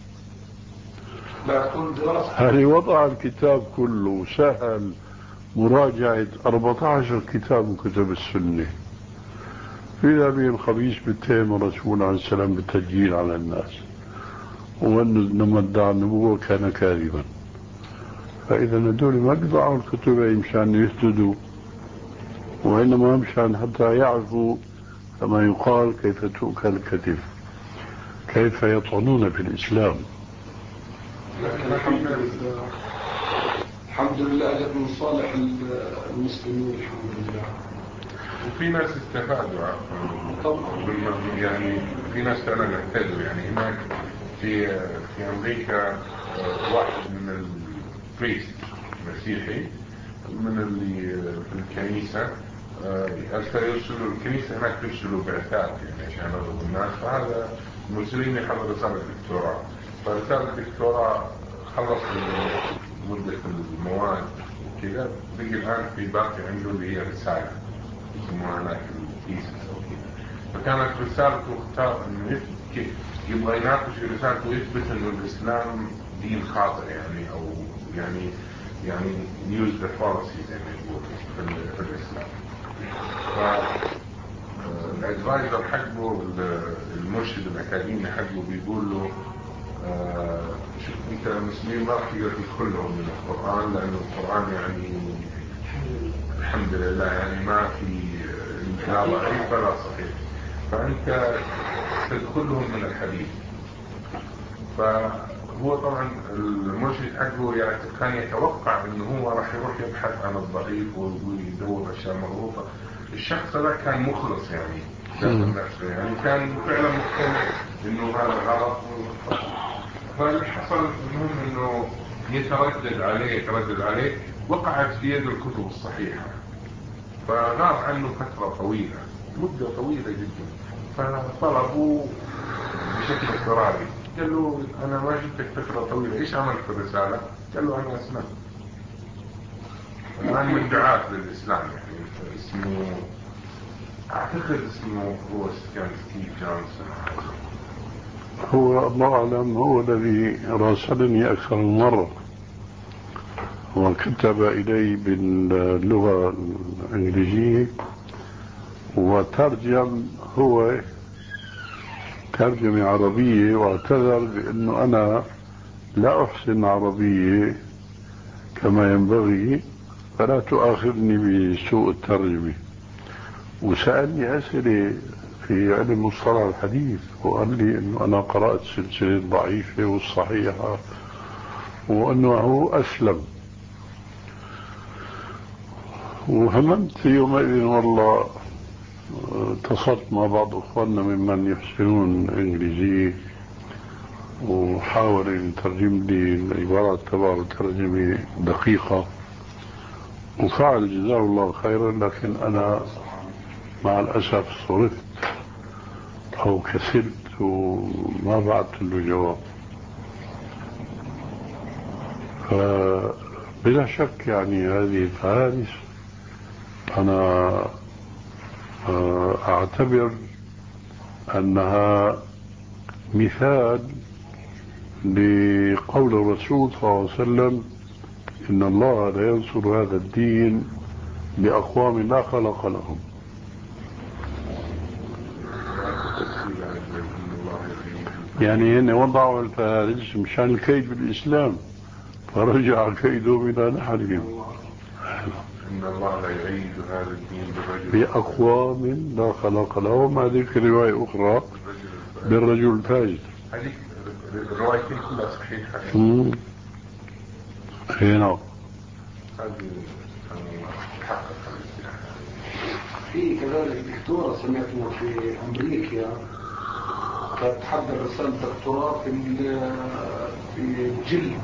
هل وضع الكتاب كله سهل مراجعة أربعة عشر كتاب من كتب السنة. إذا به الخبيث بيتهم الرسول عليه السلام بالتدجيل على الناس وأنه لما ادعى النبوة كان كاذبا. فإذا هدول ما بيضعوا الكتب مشان يسجدوا، وإنما مشان حتى يعرفوا كما يقال كيف تؤكل الكتف، كيف يطعنون في الإسلام. لكن الحمد لله الحمد لله أجد من صالح المسلمين الحمد لله. وفي ناس استفادوا طبعا، يعني في ناس فعلا اهتدوا. يعني هناك في في أمريكا واحد من البريست مسيحي من اللي في الكنيسة يرسلوا الكنيسة هناك ترسلوا بعثات يعني عشان يرضوا الناس، فهذا المسلمين يحضر رسالة دكتوراه، فرسالة الدكتوراه خلص مدة المواد وكذا، بقي الآن في باقي عنده اللي هي رسالة يسموها هناك الثيسس أو كذا. فكانت رسالته اختار إنه كيف يبغى يناقش رسالته ويثبت إنه الإسلام دين خاطئ يعني، أو يعني يعني use the fallacies زي ما يقولوا في الإسلام. فالادفايزر حقه المرشد الأكاديمي حقه بيقول له آه شوف انت المسلمين ما راح تقدر تدخلهم من القرآن، لأن القرآن يعني الحمد لله يعني ما في لا ضعيف ولا صحيح، فأنت تدخلهم من الحديث. فهو طبعا المرشد حقه يعني كان يتوقع انه هو راح يروح يبحث عن الضعيف ويدور اشياء مغلوطة. الشخص ده كان مخلص يعني داخل نفسه، يعني كان فعلا مقتنع انه هذا غلط. فاللي حصل المهم انه يتردد عليه يتردد عليه وقعت في يد الكتب الصحيحة، فغاب عنه فترة طويلة، مدة طويلة جدا. فطلبوا بشكل اضطراري، قال له انا ما شفتك فترة طويلة، ايش عملت في الرسالة؟ قال له انا اسلمت. الان من دعاة للاسلام يعني اسمه اعتقد اسمه هو كان ستيف جونسون. هو الله أعلم هو الذي راسلني أكثر من مرة وكتب إلي باللغة الإنجليزية وترجم، هو ترجمة عربية، واعتذر بأنه أنا لا أحسن عربية كما ينبغي فلا تؤاخذني بسوء الترجمة، وسألني أسئلة في علم مصطلح الحديث وقال لي انه انا قرأت سلسلة ضعيفة والصحيحة وانه هو اسلم. وهممت يومئذ والله اتصلت مع بعض اخواننا ممن يحسنون الانجليزية وحاول ان يترجم لي العبارات تبعه ترجمة دقيقة وفعل جزاه الله خيرا، لكن انا مع الاسف صرفت أو كسلت وما بعثت له جواب. فبلا شك يعني هذه الحادث أنا أعتبر أنها مثال لقول الرسول صلى الله عليه وسلم إن الله لا ينصر هذا الدين بأقوام لا خلق لهم. يعني هن وضعوا الفارس مشان الكيد بالإسلام فرجع كيدهم إلى نحرهم. إن الله لا يعيد هذا الدين بأقوام لا خلق لهم. هذه رواية أخرى بالرجل الفاجر. هذه الروايتين كلها صحيحة. هنا هذه حقق في كذلك دكتورة سمعتها في أمريكا كانت تحضر رسالة دكتوراه في في الجلد.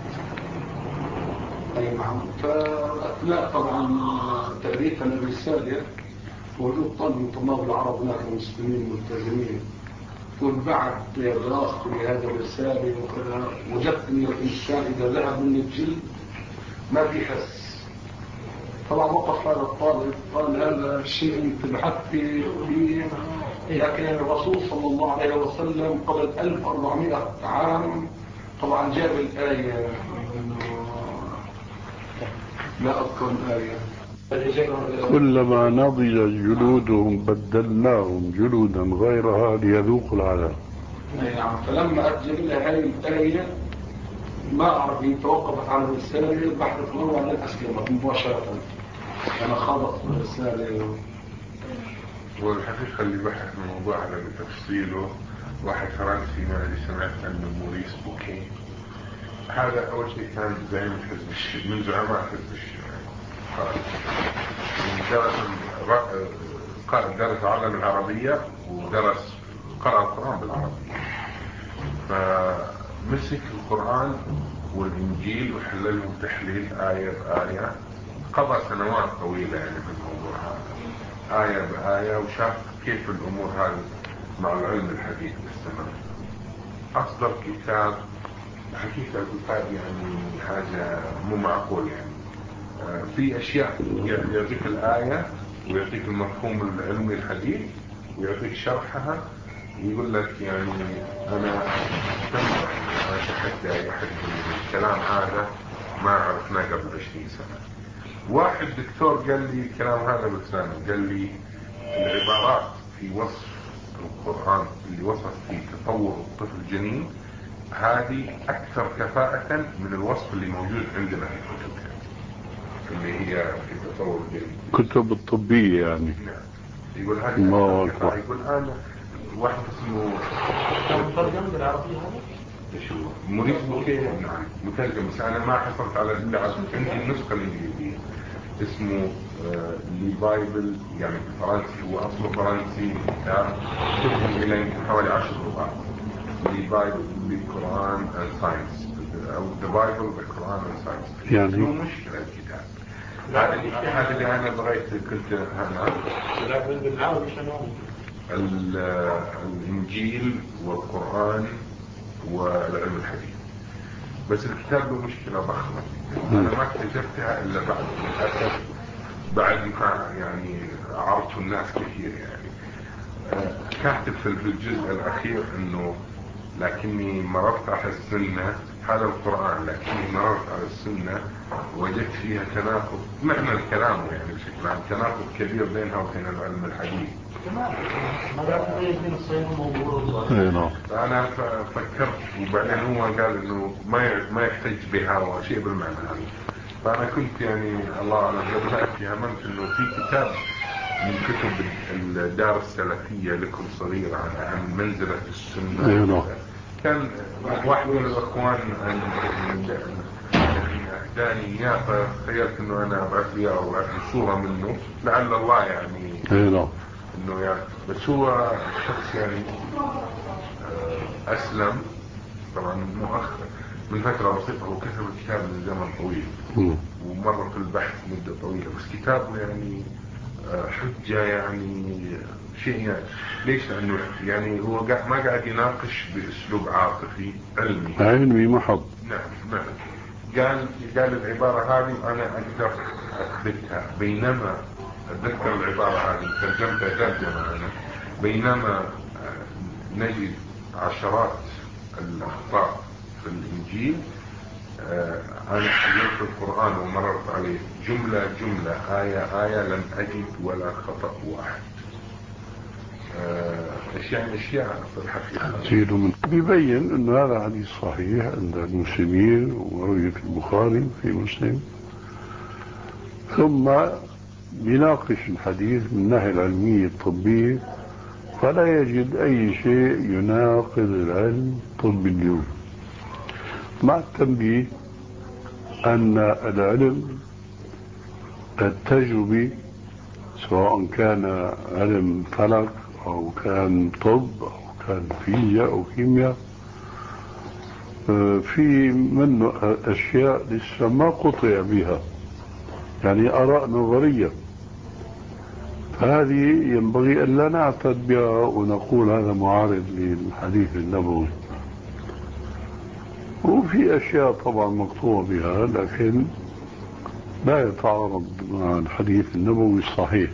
أي نعم. فأثناء طبعا تأليفها للرسالة وجود طالب من طلاب العرب هناك المسلمين ملتزمين، وبعد دراستي لهذه الرسالة وكذا وجدت أن الإنسان إذا ذهب من الجلد ما في حس. طبعا وقف هذا الطالب قال هذا الشيء انت بحثت فيه، لكن الرسول صلى الله عليه وسلم قبل ألف وأربعمائة عام طبعا جاب الآية، لا أذكر الآية. كلما نضجت جلودهم بدلناهم جلودا غيرها ليذوقوا العذاب. نعم. فلما أتجب لها هذه الآية ما عربي توقفت عن الرسالة بعد طلوع من الأسلمة مباشرة. أنا خاضت الرسالة. والحقيقة اللي بحث الموضوع على تفصيله واحد فرنسي ما أدري سمعت عنه موريس بوكيه. هذا أول شيء كان زعيم حزب الشيوعي من زعماء حزب الشيوعي. درس درس علم العربية ودرس قرأ القرآن بالعربية. فمسك القرآن والإنجيل وحللهم تحليل آية بآية. قضى سنوات طويلة يعني في الموضوع هذا آية بآية وشاف كيف الأمور هذه مع العلم الحديث باستمر. أصدر كتاب حقيقة الكتاب يعني حاجة مو معقول يعني. آه في أشياء يعطيك الآية ويعطيك المفهوم العلمي الحديث ويعطيك شرحها ويقول لك يعني أنا تمسح أنا شحدت أحد الكلام هذا ما عرفناه قبل عشرين سنة. واحد دكتور قال لي الكلام هذا بلسانه قال لي العبارات في وصف القرآن اللي وصف في تطور الطفل الجنين هذه أكثر كفاءة من الوصف اللي موجود عندنا في الكتب اللي هي في تطور الجنين كتب الطبية يعني. نعم. يقول هذه أكثر كفاءة. يقول أنا واحد اسمه مترجم بالعربية هذا؟ شو موريس بوكيه. نعم مترجم بس أنا ما حصلت على إلا عندي النسخة الإنجليزية. اسمه آه لي بايبل يعني بالفرنسي هو أصله فرنسي كتاب كتب إلى يمكن حوالي عشر لغات. لي بايبل بالقرآن and science أو the Bible بالقرآن and science. يعني مو مشكلة الكتاب هذا اللي هذا اللي أنا بغيت كنت هنا لكن بالعربي شنو؟ الإنجيل والقرآن والعلم الحديث. بس الكتاب له مشكلة ضخمة أنا ما اكتشفتها إلا بعد للأسف بعد ما يعني عرضت الناس كثير يعني. كاتب في الجزء الأخير إنه لكني مررت على السنة هذا القرآن لكني مررت على السنة وجدت فيها تناقض معنى الكلام يعني بشكل عام تناقض كبير بينها وبين العلم الحديث. أنا فكرت وبعدين هو قال إنه ما ما يحتاج بها وشيء بالمعنى هذا. فأنا كنت يعني الله أعلم قبل ما أتي هممت إنه في كتاب من كتب الدار السلفية لكل صغير عن عن منزلة السنة. كان واحد من الأخوان أهداني إياه فتخيلت إنه أنا أبعث لي أو أبعث لي صورة منه لعل الله يعني إنه يعني بس هو شخص يعني أسلم طبعا مؤخر من فترة بسيطة هو كتب الكتاب من زمن طويل ومر في البحث مدة طويلة بس كتابه يعني حجة يعني شيء يعني ليش لأنه يعني هو ما قاعد يناقش بأسلوب عاطفي علمي علمي محض. نعم نعم قال قال العبارة هذه وأنا أقدر أثبتها بينما أتذكر العبارة هذه ترجمتها ترجمة أنا بينما نجد عشرات الأخطاء في الإنجيل أنا حضرت القرآن ومررت عليه جملة جملة آية آية لم أجد ولا خطأ واحد. أشياء أشياء في الحقيقة من بيبين أن هذا حديث صحيح عند المسلمين وروي في البخاري في مسلم ثم بيناقش الحديث من الناحية العلمية الطبية فلا يجد أي شيء يناقض العلم الطبي اليوم مع التنبيه أن العلم التجربي سواء كان علم فلك أو كان طب أو كان فيزياء أو كيمياء في منه أشياء لسه ما قطع بها يعني آراء نظرية هذه ينبغي أن لا نعتد بها ونقول هذا معارض للحديث النبوي وفي أشياء طبعا مقطوع بها لكن لا يتعارض مع الحديث النبوي الصحيح.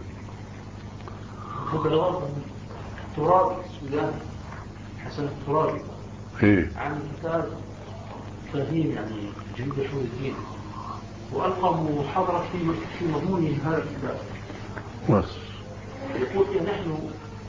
الترابي السوداني حسن الترابي ايه عن كتاب قديم يعني جديد شهور الدين وألقى محاضرة في في مضمون هذا الكتاب بس يقول إن نحن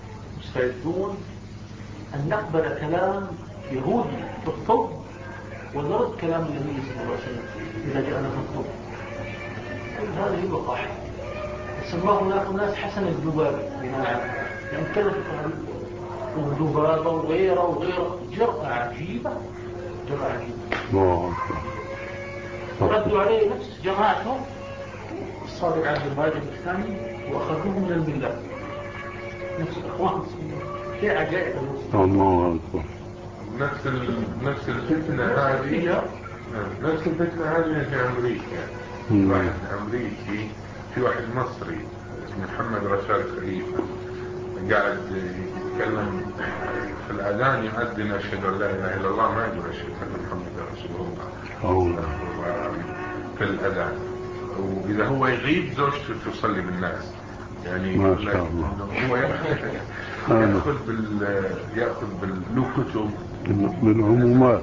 مستعدون أن نقبل كلام يهودي في الطب ونرد كلام النبي صلى الله عليه وسلم إذا جاءنا مطلوب. هذا هو القاحة. سماه هناك ناس حسن الذبابة بناء يعني كذا وذبابة وغيره وغيره، جرأة عجيبة، جرأة عجيبة. ردوا عليه نفس جماعته الصادق عبد الباقي الثاني وأخذوه من الملة، نفس الأخوان. في عجائب الله نفس نفس الفتنة هذه نفس الفتنة هذه في أمريكا. واحد أمريكي في واحد مصري اسمه محمد رشاد خليفة قاعد يتكلم في الأذان يؤذن أشهد أن لا إله إلا الله، ما يقول أشهد أن محمد رسول الله في الأذان. وإذا هو يغيب زوجته تصلي بالناس، يعني ما شاء الله. هو يأخذ بال يأخذ بالله كتب بالعمومات،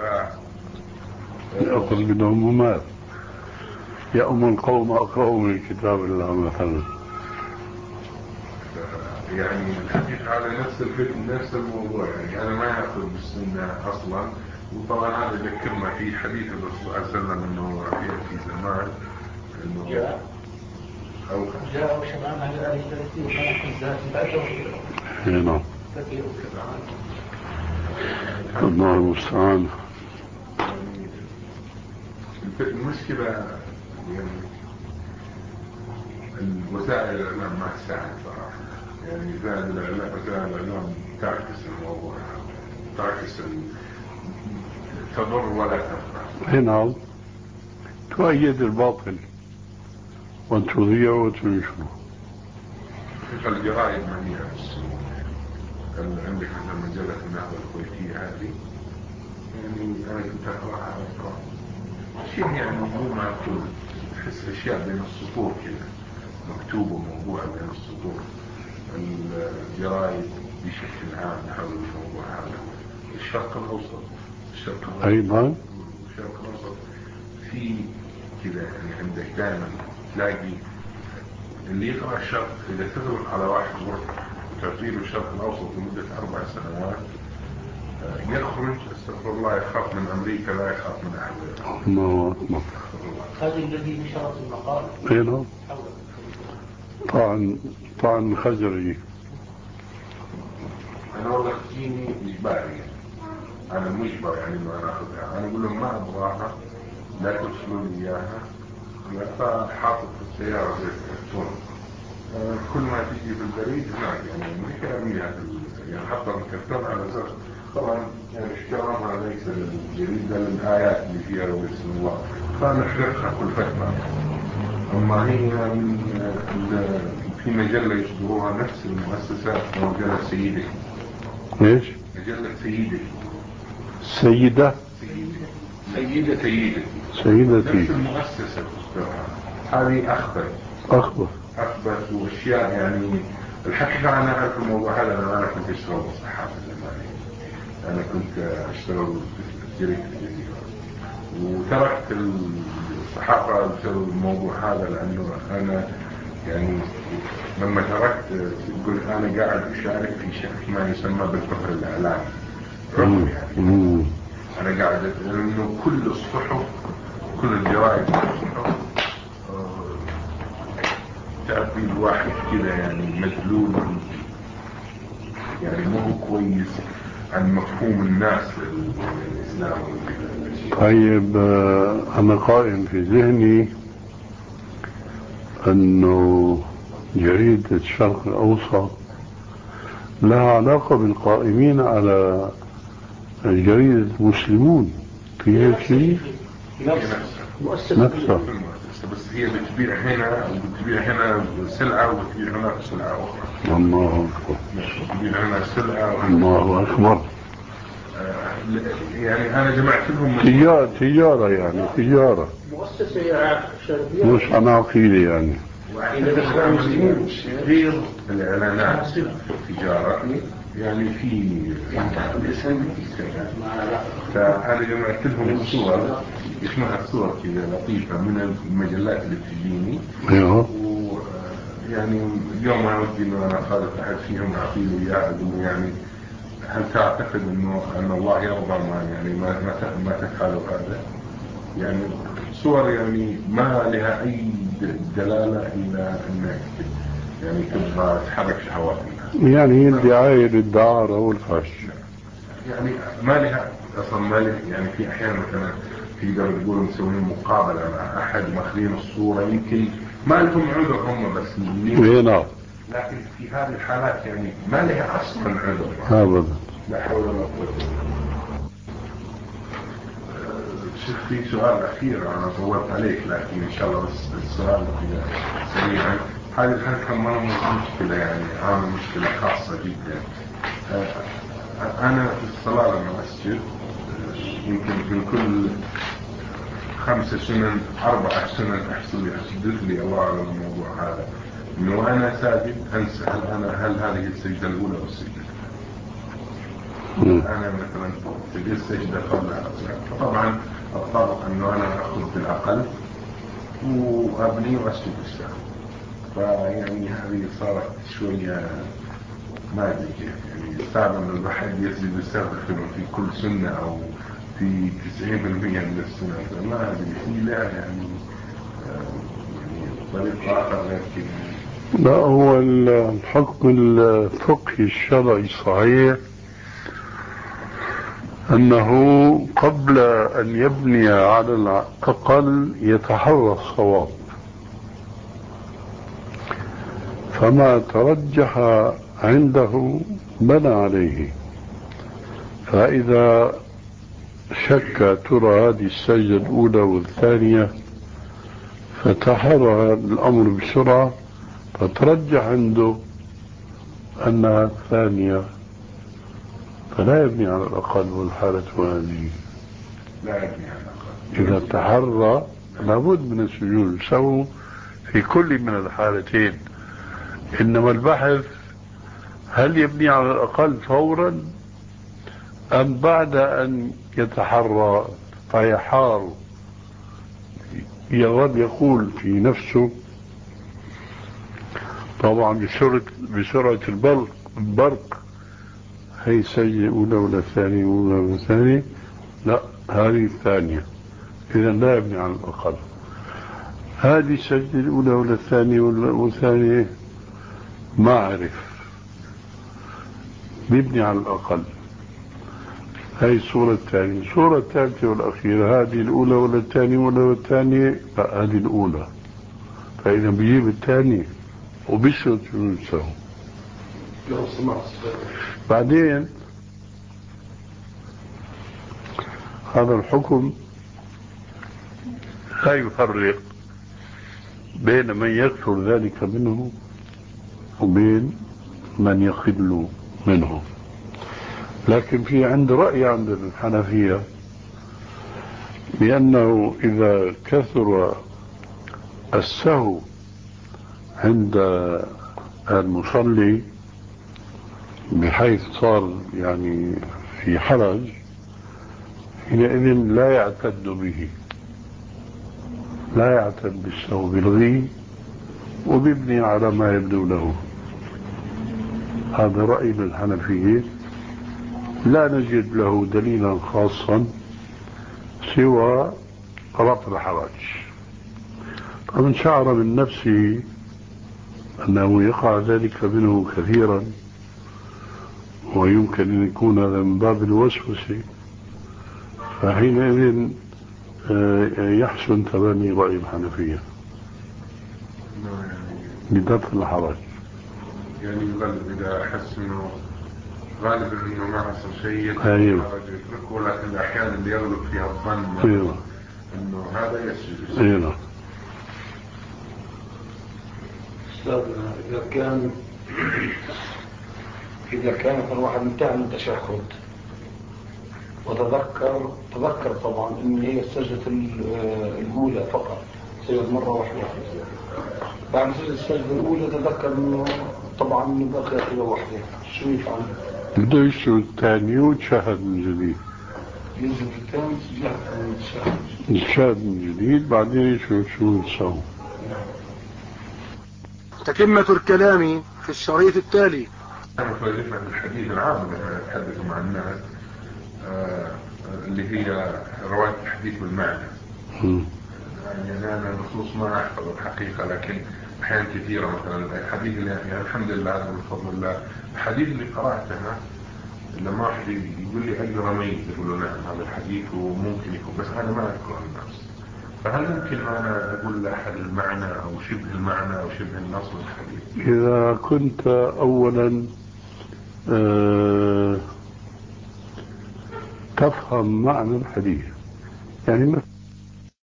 يأخذ بالعمومات، يأمر القوم أقرأوا من كتاب الله مثلا. يعني الحديث على نفس الفتن نفس الموضوع، يعني أنا ما يأخذ بالسنة أصلا. وطبعا هذا ذكرنا في حديث الرسول صلى الله عليه وسلم أنه في زمان أنه جاء أو جاء وشبعان على آله ثلاثين وكان حزات بعده نعم. الله المستعان. المشكلة يعني الوسائل الإعلام ما تساعد صراحة، يعني وسائل الإعلام وسائل الإعلام تعكس الموضوع، تعكس تضر ولا تنفع. نعم، تؤيد الباطل وتضيع وتنشر. الجرائد منيعة بالسوق. عندك مثلا مجلة النهضة الكويتية هذه، يعني أنا كنت أقرأها أقرأ شيء يعني مو معقول، تحس أشياء بين السطور كذا مكتوبة موضوعة بين السطور. الجرائد بشكل عام حول الموضوع هذا. الشرق الأوسط الشرق الأوسط أيضا الشرق الأوسط في كذا، يعني عندك دائما تلاقي اللي يقرأ الشرق إذا تغلق على واحد غرفة وتعطيله الشرق الأوسط لمدة أربع سنوات يخرج استغفر الله يخاف من أمريكا لا يخاف من أحد. الله أكبر. هذا الذي نشرت المقال. أي نعم. طعن طعن خزري. أنا والله تجيني إجباري، أنا مو إجباري يعني إنه أنا أخذها، أنا أقول لهم ما أبغاها لا ترسلوا لي إياها، فحاطط في السيارة زي الكرتون. كل ما تيجي في البريد هناك يعني أمريكا أرميها يعني حطها الكرتون على أساس طبعا يعني اشتراها ليس للجريدة للآيات اللي فيها بسم الله، فنحرقها كل فترة. أما هي في مجلة يصدروها نفس المؤسسة مجلة سيدة. إيش؟ مجلة سيدة. سيدة. سيدة سيدة. سيدتي. نفس المؤسسة تصدرها. هذه أخبر. أخبر. أخبر وأشياء يعني الحقيقة أنا أعرف الموضوع هذا. أنا أنا كنت أشتغل بالصحافة زمان. أنا كنت أشتغل في جريدة الجزيرة وتركت الصحافة بسبب الموضوع هذا، لأنه أنا يعني لما تركت قلت أنا قاعد أشارك في شيء ما يسمى بالفخر الإعلامي. رغم يعني أنا قاعد لأنه كل الصحف كل الجرائد الصحف تعطي الواحد كذا يعني مدلول يعني مو كويس عن مفهوم الناس للإسلام. طيب أنا قائم في ذهني أنه جريدة الشرق الأوسط لها علاقة بالقائمين على جريدة المسلمون في هيك شيء؟ نفسها. بس هي بتبيع هنا وبتبيع هنا سلعة وبتبيع هنا سلعة أخرى. الله أكبر. بتبيع هنا سلعة. الله أكبر. يعني أنا جمعت لهم تجارة تجارة يعني تجارة. مؤسسة شرقية. مش عناقيدة يعني. غير الإعلانات التجارة يعني في فأنا جمعت لهم صور اسمها صور كذا لطيفة من المجلات اللي بتجيني. ايوه. ويعني اليوم ما ودي إنه أنا خالف أحد فيهم أعطي له إياه أقول يعني هل تعتقد انه ان الله يرضى ما يعني ما ما ما تفعله هذا؟ يعني صور يعني ما لها اي دلاله الا انك يعني تبغى تحرك شهوات الناس. يعني الدعايه للدعاره والفحش. يعني ما لها اصلا ما لها يعني في احيانا مثلا تقدر تقول مسوين مقابله مع احد ماخذين الصوره يمكن ما لهم عذر هم بس نعم. لكن في هذه الحالات يعني ما لها اصلا عذر. ابدا. لا حول ولا قوه. شوف في سؤال اخير انا طولت عليك لكن ان شاء الله بس السؤال كذا سريعا. هذه الحلقه ما هي مشكله يعني عامل مشكله خاصه جدا. انا في الصلاه لما اسجد يمكن من كل خمسة سنن أربعة سنن أحسن لي أسجد لي الله على الموضوع هذا إنه أنا ساجد أنسى هل أنا هل هذه السجدة الأولى أو السجدة أنا مثلا في السجدة قبل أسجد فطبعا أضطر إنه أنا أخذ بالأقل وأبني وأسجد السهو. فيعني هذه صارت شوية ما أدري كيف يعني صعب إنه الواحد يسجد السهو في كل سنة أو في تسعين بالمئة من السنة ما أدري في لا يعني يعني طريقة آخر غير كذا. لا هو الحكم الفقهي الشرعي الصحيح أنه قبل أن يبني على الأقل يتحرى الصواب فما ترجح عنده بنى عليه. فإذا شك ترى هذه السجدة الأولى والثانية فتحرى الأمر بسرعة فترجح عنده أنها الثانية فلا يبني على الأقل والحالة هذه. لا يبني على الأقل. إذا تحرى لابد من السجود سووا في كل من الحالتين. إنما البحث هل يبني على الأقل فورا أم بعد أن يتحرى فيحار يظل يقول في نفسه طبعا بسرعة, بسرعة البرق, البرق هي سجدة أولى ولا ثانية أولى ولا ثانية لا هذه الثانية إذا لا يبني على الأقل. هذه السجدة الأولى ولا الثانية ولا الثانية ما أعرف بيبني على الأقل. هاي الصورة الثانية. الصورة الثالثة والأخيرة هذه الأولى ولا الثانية ولا الثانية لا هذه الأولى فإذا بيجيب الثانية وبيسرد ينساه. بعدين هذا الحكم لا يفرق بين من يكثر ذلك منه وبين من يقل منه. لكن في عند رأي عند الحنفية بأنه إذا كثر السهو عند المصلي بحيث صار يعني في حرج حينئذ لا يعتد به لا يعتد بالسهو بالغي وبيبني على ما يبدو له. هذا رأي الحنفية لا نجد له دليلا خاصا سوى رفع الحرج. فمن شعر من نفسه أنه يقع ذلك منه كثيرا ويمكن أن يكون هذا من باب الوسوسة فحينئذ يحسن تبني رأي الحنفية بدفع الحرج. يعني يغلب إذا أحس أنه غالبا أنه ما حصل شيء أيوه يتركه لكن الأحيان اللي يغلب فيها الظن أيوه أنه هذا يسجد. أيوه. إذا كان إذا كان الواحد انتهى من التشهد وتذكر تذكر طبعا إن هي السجدة الأولى فقط سجد مرة واحدة بعد سجد السجدة الأولى تذكر إنه طبعا إنه بقي سجدة واحدة شو يفعل؟ بده يسجد الثاني ويتشهد من جديد. يسجد الثاني يتشهد يتشهد من جديد بعدين يشوف شو يسوي. تتمة الكلام في الشريط التالي. أنا فلسفة الحديث العام اللي احنا نتحدث مع الناس آه اللي هي رواية الحديث بالمعنى. يعني أنا النصوص ما أحفظ الحقيقة، لكن أحيانا كثيرة مثلا الحديث اللي يعني الحمد لله من فضل الله الحديث اللي قرأتها لما واحد يقول لي أقرأ ميت يقولوا نعم هذا الحديث وممكن يكون، بس أنا ما أذكر النفس. فهل ممكن أنا أقول لأحد المعنى أو شبه المعنى أو شبه النص من الحديث؟ إذا كنت أولا أه تفهم معنى الحديث، يعني مثلا